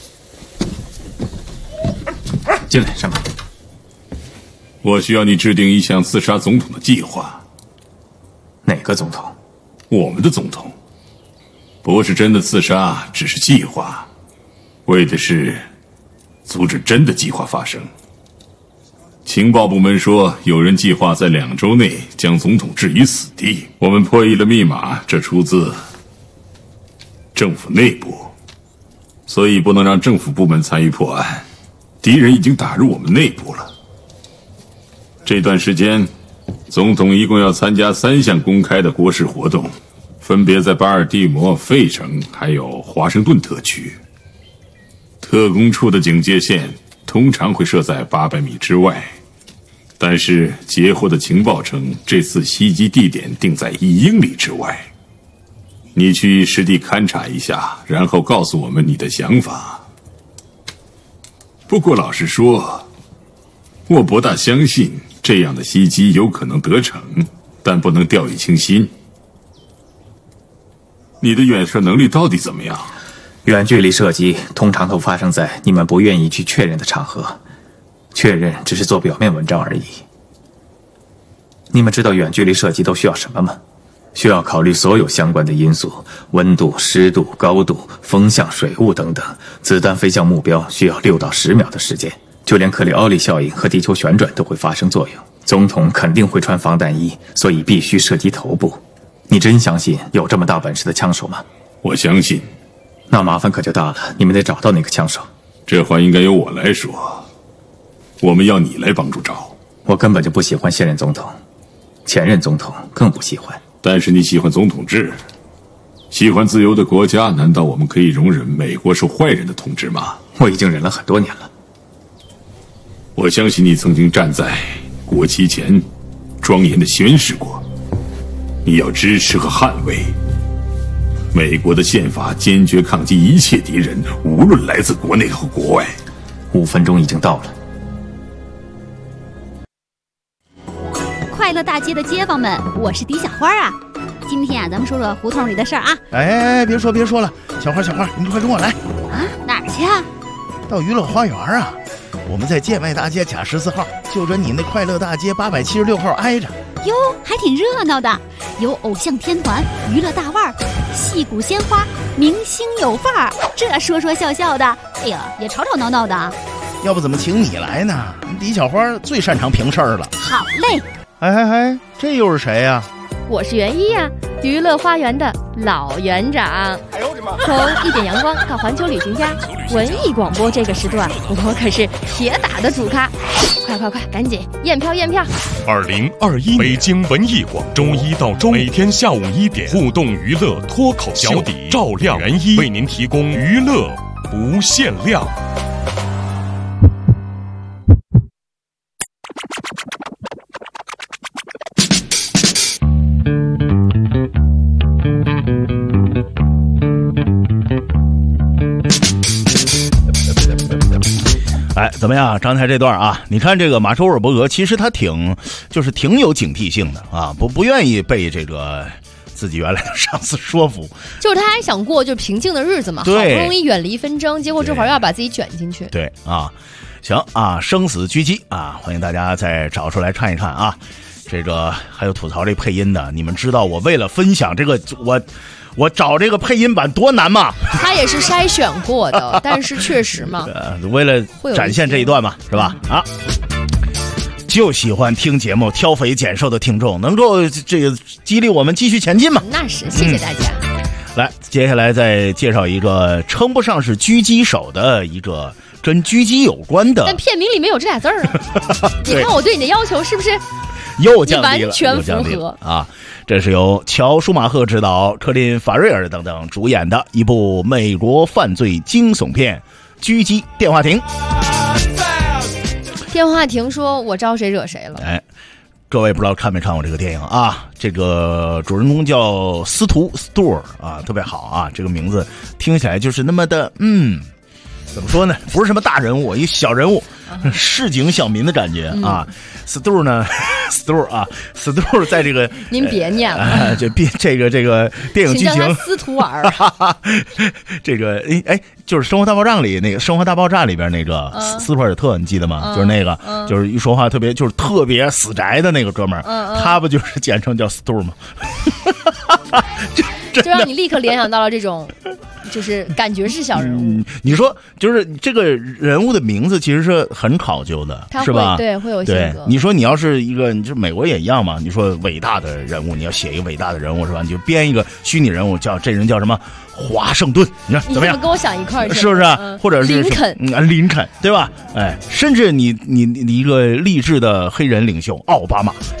进来，上吧。 我需要你制定一项刺杀总统的计划。 哪个总统？ 我们的总统。不是真的刺杀，只是计划，为的是阻止真的计划发生。情报部门说，有人计划在2周内将总统置于死地。我们破译了密码，这出自政府内部，所以不能让政府部门参与破案。敌人已经打入我们内部了。这段时间，总统一共要参加3项公开的国事活动，分别在巴尔的摩、费城还有华盛顿特区。特工处的警戒线通常会设在800米之外，但是截获的情报称这次袭击地点定在1英里之外。你去实地勘察一下，然后告诉我们你的想法。不过老实说，我不大相信这样的袭击有可能得逞，但不能掉以轻心。你的远射能力到底怎么样？ 远距离射击通常都发生在你们不愿意去确认的场合，确认只是做表面文章而已。你们知道远距离射击都需要什么吗？需要考虑所有相关的因素，温度、湿度、高度、风向、水雾等等。子弹飞向目标需要6到10秒的时间，就连克里奥利效应和地球旋转都会发生作用。总统肯定会穿防弹衣，所以必须射击头部。你真相信有这么大本事的枪手吗？ 我相信。 那麻烦可就大了，你们得找到那个枪手。 这话应该由我来说，我们要你来帮助找。 我根本就不喜欢现任总统，前任总统更不喜欢。 但是你喜欢总统制，喜欢自由的国家，难道我们可以容忍美国受坏人的统治吗？ 我已经忍了很多年了。 我相信你曾经站在国旗前庄严地宣誓过，你要支持和捍卫美国的宪法，坚决抗击一切敌人，无论来自国内和国外。 5分钟已经到了。 快乐大街的街坊们，我是狄小花啊。今天啊，咱们说说胡同里的事儿啊。 哎，别说了，小花，你快跟我来。 啊，哪儿去啊？ 到娱乐花园啊。我们在建外大街甲14号，就跟你那快乐大街876号挨着。 哟，还挺热闹的，有偶像天团、娱乐大腕儿、戏骨鲜花、明星有范儿，这说笑的，哎呀，也吵闹闹的。 要不怎么请你来呢？狄小花最擅长评事儿了。 好嘞。 哎，这又是谁呀？ 我是袁一呀，娱乐花园的老园长。从一点阳光到环球旅行家，文艺广播这个时段，我可是铁打的主咖。快，赶紧验票 ！2021北京文艺广，周一到周每天下午1点，互动娱乐脱口秀，小底赵亮袁一为您提供娱乐不限量。 哎，怎么样？刚才这段啊，你看这个马首尔伯格，其实他挺有警惕性的啊，不愿意被这个自己原来的上司说服， 就是他还想过就平静的日子嘛，好不容易远离纷争，结果这会儿要把自己卷进去。 对啊，行啊，生死狙击啊，欢迎大家再找出来看一看啊。这个还有吐槽这配音的，你们知道我为了分享这个我找这个配音版多难吗？ 他也是筛选过的，但是确实嘛， 为了展现这一段嘛，是吧？啊，就喜欢听节目挑肥拣瘦的听众，能够这个激励我们继续前进嘛。 那是，谢谢大家。 来，接下来再介绍一个称不上是狙击手的一个跟狙击有关的， 但片名里面有这俩字儿啊。你看我对你的要求是不是？ 又降低了， 完全符合啊！这是由乔舒马赫执导、科林·法瑞尔等等主演的一部美国犯罪惊悚片《狙击电话亭》。 电话亭说：“我招谁惹谁了？” 哎，各位不知道看没看过这个电影啊？这个主人公叫斯图 Stewart 啊，特别好啊，这个名字听起来就是那么的怎么说呢？不是什么大人物，一小人物，市井小民的感觉啊。Stewart 呢 ，Stewart 啊 ，Stewart 在这个您别念了， 这个电影剧情斯图尔， 这个就是《生活大爆炸》里那个《生活大爆炸》里边那个斯图尔特，你记得吗？就是那个，就是一说话特别死宅的那个哥们儿，他不就是简称叫 Stewart 吗？ 就让你立刻联想到了这种。就是感觉是小人物， 你说就是这个人物的名字其实是很考究的，是吧？ 对，会有性格。 你说你要是一个，就美国也一样嘛。你说伟大的人物，你要写一个伟大的人物是吧？你就编一个虚拟人物，这人叫什么？华盛顿，你看怎么样？ 跟我想一块儿， 是不是？或者是林肯，对吧？哎，甚至你一个励志的黑人领袖奥巴马。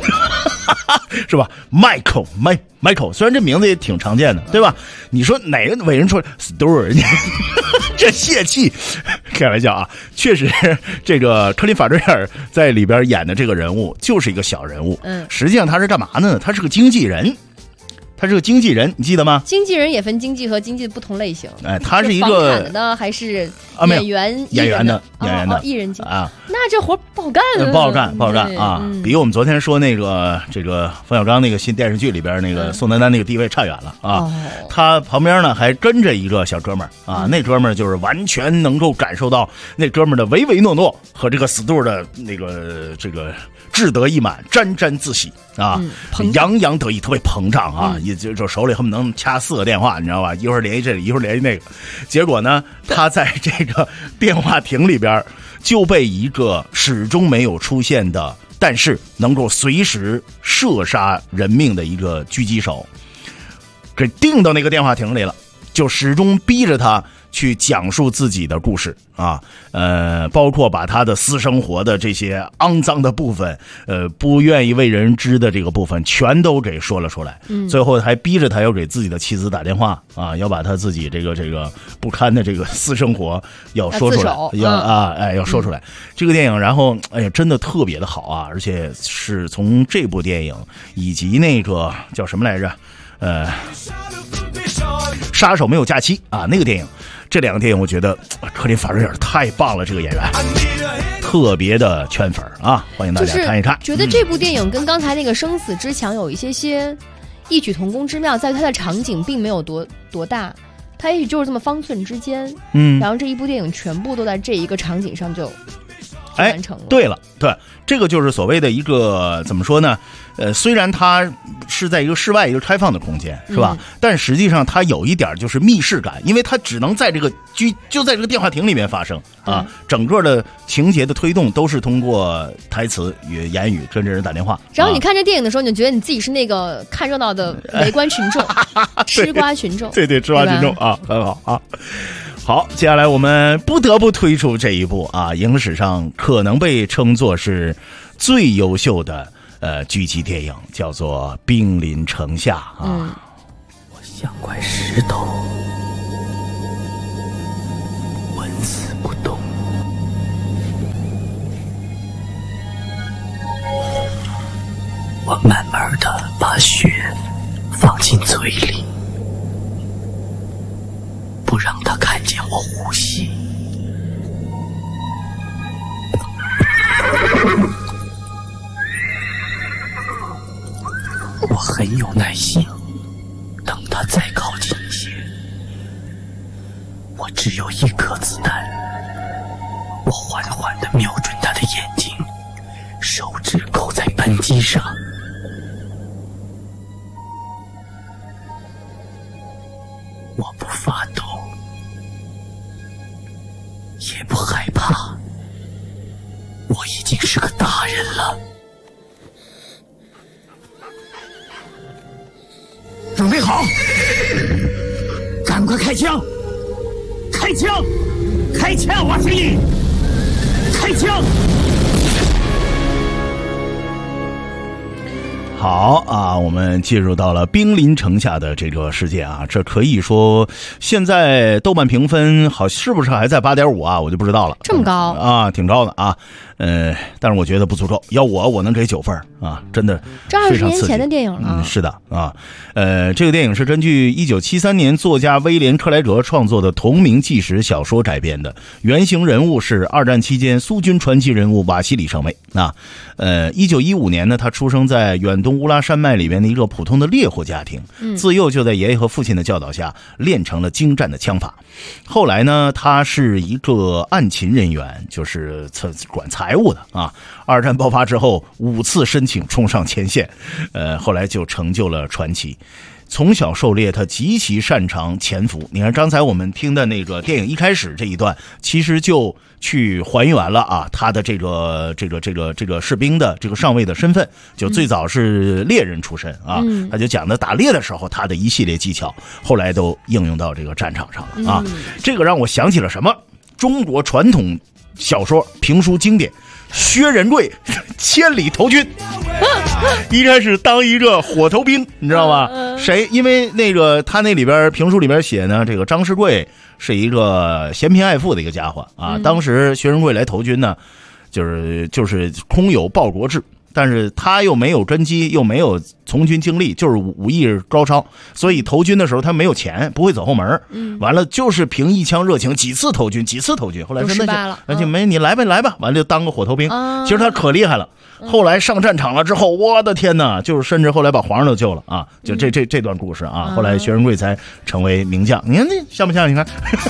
是吧 ？Michael， 虽然这名字也挺常见的，对吧？你说哪个伟人出来 Stewart， 这泄气，开玩笑啊！确实，这个科林·法瑞尔在里边演的这个人物就是一个小人物，实际上他是干嘛呢？他是个经纪人。你记得吗？ 经纪人也分经纪和经纪的不同类型。 哎，他是一个房产的呢，还是演员的艺人啊？那这活不好干， 不好干啊！比我们昨天说那个这个冯小刚那个新电视剧里边那个宋丹丹那个地位差远了啊！他旁边呢还跟着一个小哥们儿啊，那哥们儿就是完全能够感受到那哥们儿的唯唯诺诺和这个死度的那个这个志得意满、沾沾自喜啊，洋洋得意，特别膨胀啊！也就手里恨不能掐4个电话，你知道吧？一会儿联系这里，一会儿联系那个。结果呢，他在这个电话亭里边就被一个始终没有出现的，但是能够随时射杀人命的一个狙击手给定到那个电话亭里了，就始终逼着他去讲述自己的故事啊，包括把他的私生活的这些肮脏的部分，不愿意为人知的这个部分，全都给说了出来。最后还逼着他要给自己的妻子打电话啊，要把他自己这个不堪的这个私生活要说出来，要说出来。这个电影，然后真的特别的好啊，而且是从这部电影以及那个叫什么来着？杀手没有假期啊，那个电影。这2个电影我觉得科林·法瑞尔太棒了，这个演员特别的圈粉啊，欢迎大家看一看。 觉得这部电影跟刚才那个《生死之墙》有一些异曲同工之妙，在于它的场景并没有多大，它也许就是这么方寸之间，然后这一部电影全部都在这一个场景上就完成了。 对了，对，这个就是所谓的一个怎么说呢？虽然它是在一个室外一个开放的空间，是吧？但实际上它有一点就是密室感，因为它只能在这个就在这个电话亭里面发生啊。整个的情节的推动都是通过台词与言语跟这人打电话。 然后你看这电影的时候，你就觉得你自己是那个看热闹的围观群众，吃瓜群众。 对，吃瓜群众啊，很好啊。好，接下来我们不得不推出这一部啊，影史上可能被称作是最优秀的狙击电影，叫做《兵临城下》啊。 我像块石头，纹丝不动。我慢慢的把血放进嘴里，不让他看见我呼吸。我很有耐心，等他再靠近一些。我只有1颗子弹，我缓缓地瞄准他的眼睛，手指扣在扳机上。我不发抖，也不害怕，我已经是个大人了。准备好，赶快开枪！开枪！开枪！瓦西里，开枪！ 好啊，我们进入到了兵临城下的这个世界啊，这可以说现在豆瓣评分好是不是还在 8.5 啊？我就不知道了。 这么高啊，挺高的啊。但是我觉得不足够，要我能给9分啊，真的这20年前的电影了。 是的啊，这个电影是根据1973年作家威廉·克莱格创作的同名纪实小说改编的，原型人物是2战期间苏军传奇人物瓦西里上尉啊。1915年呢，他出生在远东乌拉山脉里面的一个普通的猎户家庭，自幼就在爷爷和父亲的教导下练成了精湛的枪法。后来呢，他是一个案勤人员，就是管财务的啊。2战爆发之后5次申请冲上前线，后来就成就了传奇。从小狩猎，他极其擅长潜伏。你看刚才我们听的那个电影一开始这一段，其实就去还原了啊，他的这个士兵的这个上尉的身份，就最早是猎人出身啊，他就讲的打猎的时候他的一系列技巧，后来都应用到这个战场上了啊。这个让我想起了什么？中国传统小说评书经典薛仁贵千里投军。 一开始当一个火头兵，你知道吧？谁？因为那个他那里边评书里边写呢，这个张世贵是一个嫌贫爱富的一个家伙啊。当时薛仁贵来投军呢，就是空有报国志。但是他又没有根基，又没有从军经历，就是武艺高超，所以投军的时候他没有钱，不会走后门。完了就是凭一腔热情，几次投军。后来说那就没你来吧，完了就当个火头兵。其实他可厉害了。后来上战场了之后，我的天哪，就是甚至后来把皇上都救了啊！就这段故事啊，后来薛仁贵才成为名将。你看那像不像？你看，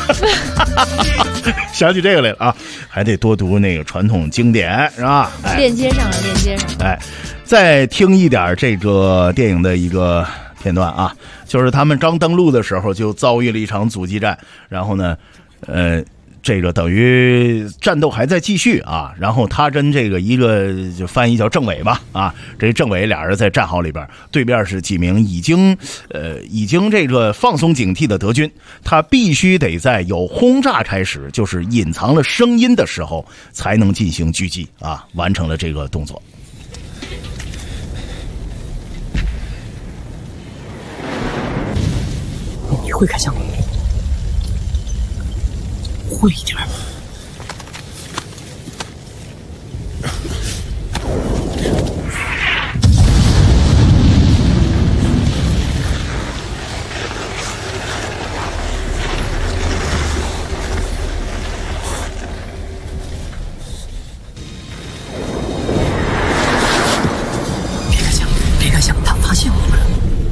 想起这个来了啊！还得多读那个传统经典，是吧？ 链接上了。 哎，再听一点这个电影的一个片段啊，就是他们刚登陆的时候就遭遇了一场阻击战，然后呢，这个等于战斗还在继续啊，然后他跟这个一个就翻译叫政委吧啊，这政委俩人在战壕里边，对面是几名已经这个放松警惕的德军，他必须得在有轰炸开始，就是隐藏了声音的时候才能进行狙击啊，完成了这个动作。 你会开枪吗？会一点。别开枪，他发现我们了。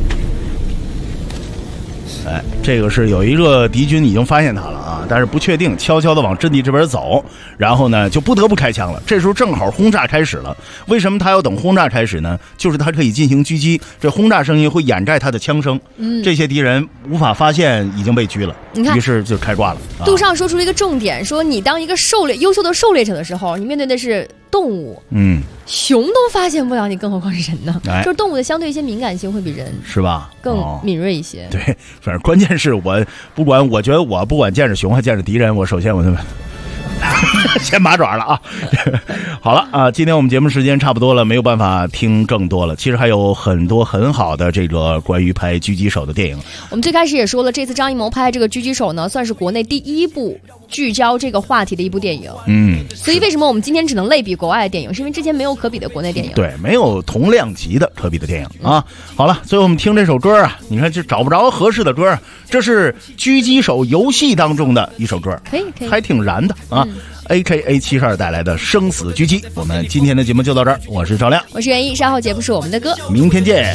哎，这个是有一个敌军已经发现他了啊，但是不确定，悄悄的往阵地这边走，然后呢就不得不开枪了。这时候正好轰炸开始了。为什么他要等轰炸开始呢？就是他可以进行狙击，这轰炸声音会掩盖他的枪声，这些敌人无法发现已经被狙了，于是就开挂了。 杜尚说出了一个重点，说你当一个优秀的狩猎者的时候，你面对的是动物，熊都发现不了你，更何况是人呢？就是动物的相对一些敏感性会比人是吧更敏锐一些。 对，反正关键是我觉得我不管见着熊还见着敌人，我首先我就先拔爪了啊！好了啊，今天我们节目时间差不多了，没有办法听更多了。其实还有很多很好的这个关于拍狙击手的电影。 我们最开始也说了，这次张艺谋拍这个狙击手呢，算是国内第一部聚焦这个话题的一部电影。所以为什么我们今天只能类比国外的电影，是因为之前没有可比的国内电影。 对，没有同量级的可比的电影啊。好了，最后我们听这首歌啊，你看这找不着合适的歌，这是狙击手游戏当中的一首歌， 可以， 还挺燃的啊。AKA72 带来的生死狙击。我们今天的节目就到这儿，我是赵亮， 我是袁一，稍后节目是我们的歌， 明天见。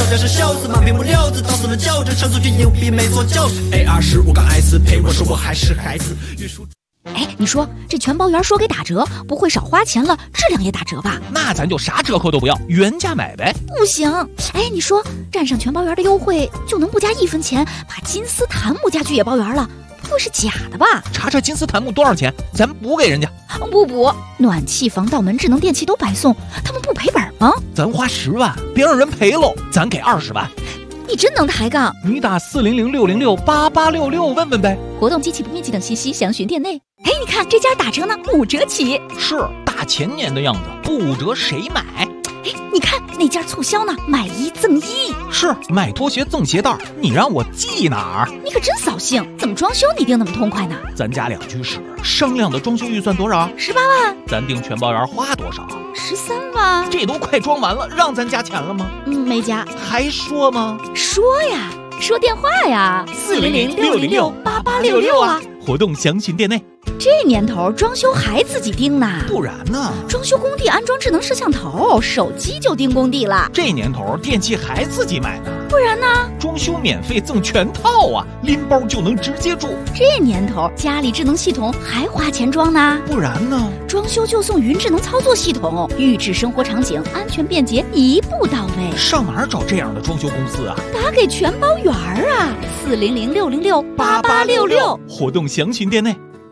哎，你说这全包圆说给打折，不会少花钱了，质量也打折吧？ 那咱就啥折扣都不要，原价买呗。 不行，哎，你说站上全包圆的优惠，就能不加1分钱把金丝檀木家具也包圆了？不会是假的吧？ 查查金丝檀木多少钱，咱补给人家。 不补，暖气、防盗门、智能电器都白送，他们不赔本吗？ 咱花10万，别让人赔喽，咱给20万。 你真能抬杠！ 你打400-606-8866问问呗。 活动、机器不面积等信息详询店内。哎，你看这家打折呢，5折起。 是大前年的样子，不5折谁买？ 哎，你看那家促销呢，买1赠1。 是买拖鞋赠鞋带，你让我记哪儿？ 你可真扫兴！怎么装修你定那么痛快呢？ 咱家2居室，商量的装修预算多少 ？18万。 咱订全包圆花多少 ？13万。这都快装完了，让咱加钱了吗？ 没加。 还说吗？ 说呀，说电话呀，400-606-8866啊。 活动详询店内。 这年头装修还自己盯呢？ 不然呢？ 装修工地安装智能摄像头，手机就盯工地了。 这年头电器还自己买呢？ 不然呢？ 装修免费赠全套啊，拎包就能直接住。 这年头家里智能系统还花钱装呢？ 不然呢？ 装修就送云智能操作系统，预制生活场景，安全便捷，一步到位。 上哪儿找这样的装修公司啊？ 打给全包圆啊，400-606-8866。 活动详询店内。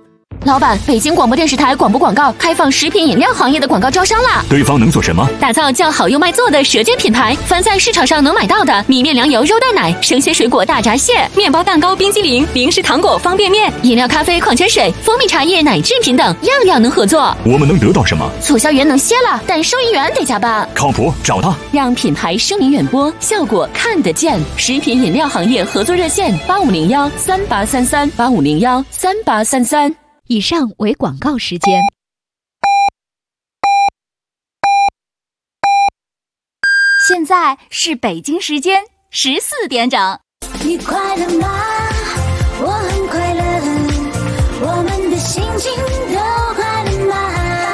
老板，北京广播电视台广播广告开放食品饮料行业的广告招商啦！ 对方能做什么？ 打造叫好又卖座的舌尖品牌，凡在市场上能买到的米面粮油肉蛋奶、生鲜水果大闸蟹、面包蛋糕、冰激凌、零食糖果、方便面、饮料、咖啡、矿泉水、蜂蜜茶叶、奶制品等，样样能合作。 我们能得到什么？ 促销员能歇了，但收银员得加班。 靠谱，找他， 让品牌声名远播，效果看得见。食品饮料行业合作热线8501-3833，8501-3833。 以上为广告时间。 现在是北京时间14点整。 你快乐吗？我很快乐，我们的心情都快乐吗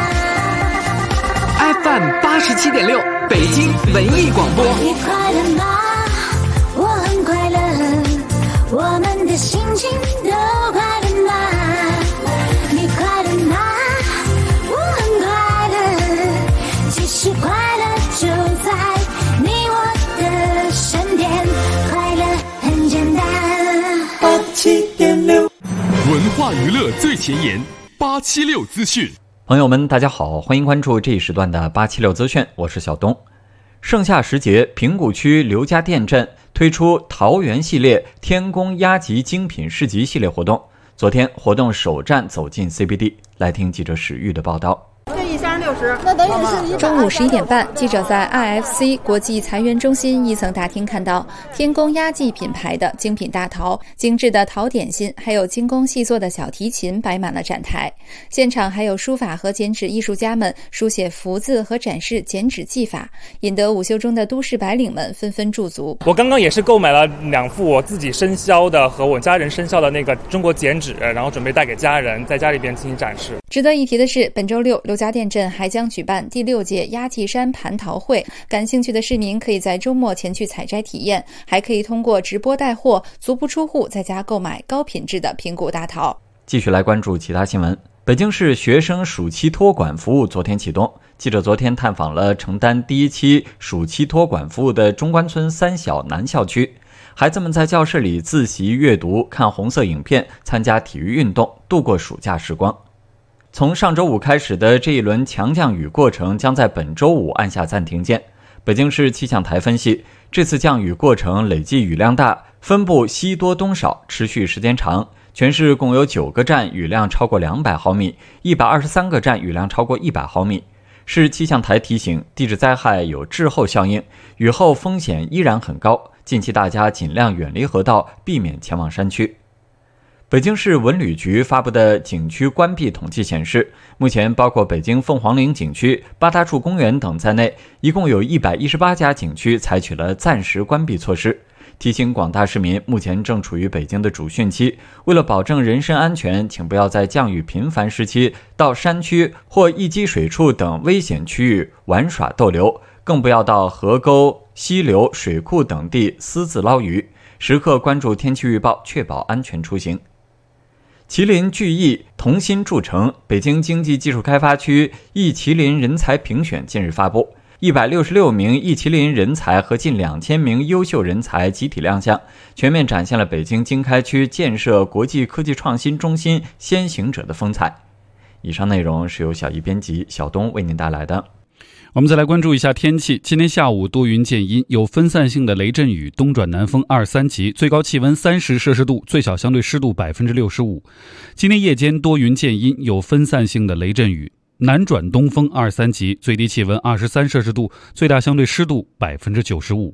？FM 87.6，北京文艺广播。 你快乐吗？我很快乐，我们的心情都快乐吗？你快乐吗？我很快乐，其实快乐就在你我的身边，快乐很简单。87.6， 文化娱乐最前沿，876资讯。 朋友们，大家好，欢迎关注这一时段的876资讯，我是小东。盛夏时节，平谷区刘家店镇推出桃园系列天宫鸭集精品市集系列活动。昨天活动首站走进 CBD， 来听记者史玉的报道。 这一箱60，那等于是中午11点半，记者在 IFC 国际裁员中心一层大厅看到天宫鸭记品牌的精品大桃、精致的桃点心，还有精工细作的小提琴摆满了展台。现场还有书法和剪纸艺术家们书写福字和展示剪纸技法，引得午休中的都市白领们纷纷驻足。 我刚刚也是购买了2副我自己生肖的和我家人生肖的那个中国剪纸，然后准备带给家人，在家里边进行展示。 值得一提的是，本周六刘家店镇还将举办第6届鸭记山蟠桃会，感兴趣的市民可以在周末前去采摘体验，还可以通过直播带货，足不出户在家购买高品质的平谷大桃。 继续来关注其他新闻。北京市学生暑期托管服务昨天启动，记者昨天探访了承担第1期暑期托管服务的中关村3小南校区，孩子们在教室里自习阅读、看红色影片、参加体育运动，度过暑假时光。从上周5开始的这一轮强降雨过程将在本周5按下暂停键。北京市气象台分析，这次降雨过程累计雨量大，分布西多东少，持续时间长。全市共有9个站雨量超过200毫米，123个站雨量超过100毫米。市气象台提醒，地质灾害有滞后效应，雨后风险依然很高，近期大家尽量远离河道，避免前往山区。北京市文旅局发布的景区关闭统计显示，目前包括北京凤凰岭景区、八大处公园等在内，一共有118家景区采取了暂时关闭措施。提醒广大市民，目前正处于北京的主汛期，为了保证人身安全，请不要在降雨频繁时期到山区或易积水处等危险区域玩耍逗留，更不要到河沟、溪流、水库等地私自捞鱼，时刻关注天气预报，确保安全出行。麒麟聚益，同心铸成，北京经济技术开发区益麒麟人才评选近日发布，166名益麒麟人才和近2000名优秀人才集体亮相，全面展现了北京经开区建设国际科技创新中心先行者的风采。以上内容是由小易编辑，小东为您带来的。 我们再来关注一下天气。今天下午多云见阴，有分散性的雷阵雨，东转南风2、3级，最高气温30摄氏度，最小相对湿度65%。今天夜间多云见阴，有分散性的雷阵雨，南转东风2、3级，最低气温23摄氏度，最大相对湿度95%。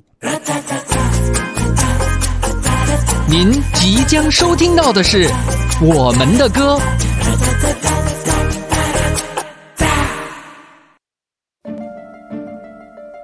您即将收听到的是我们的歌。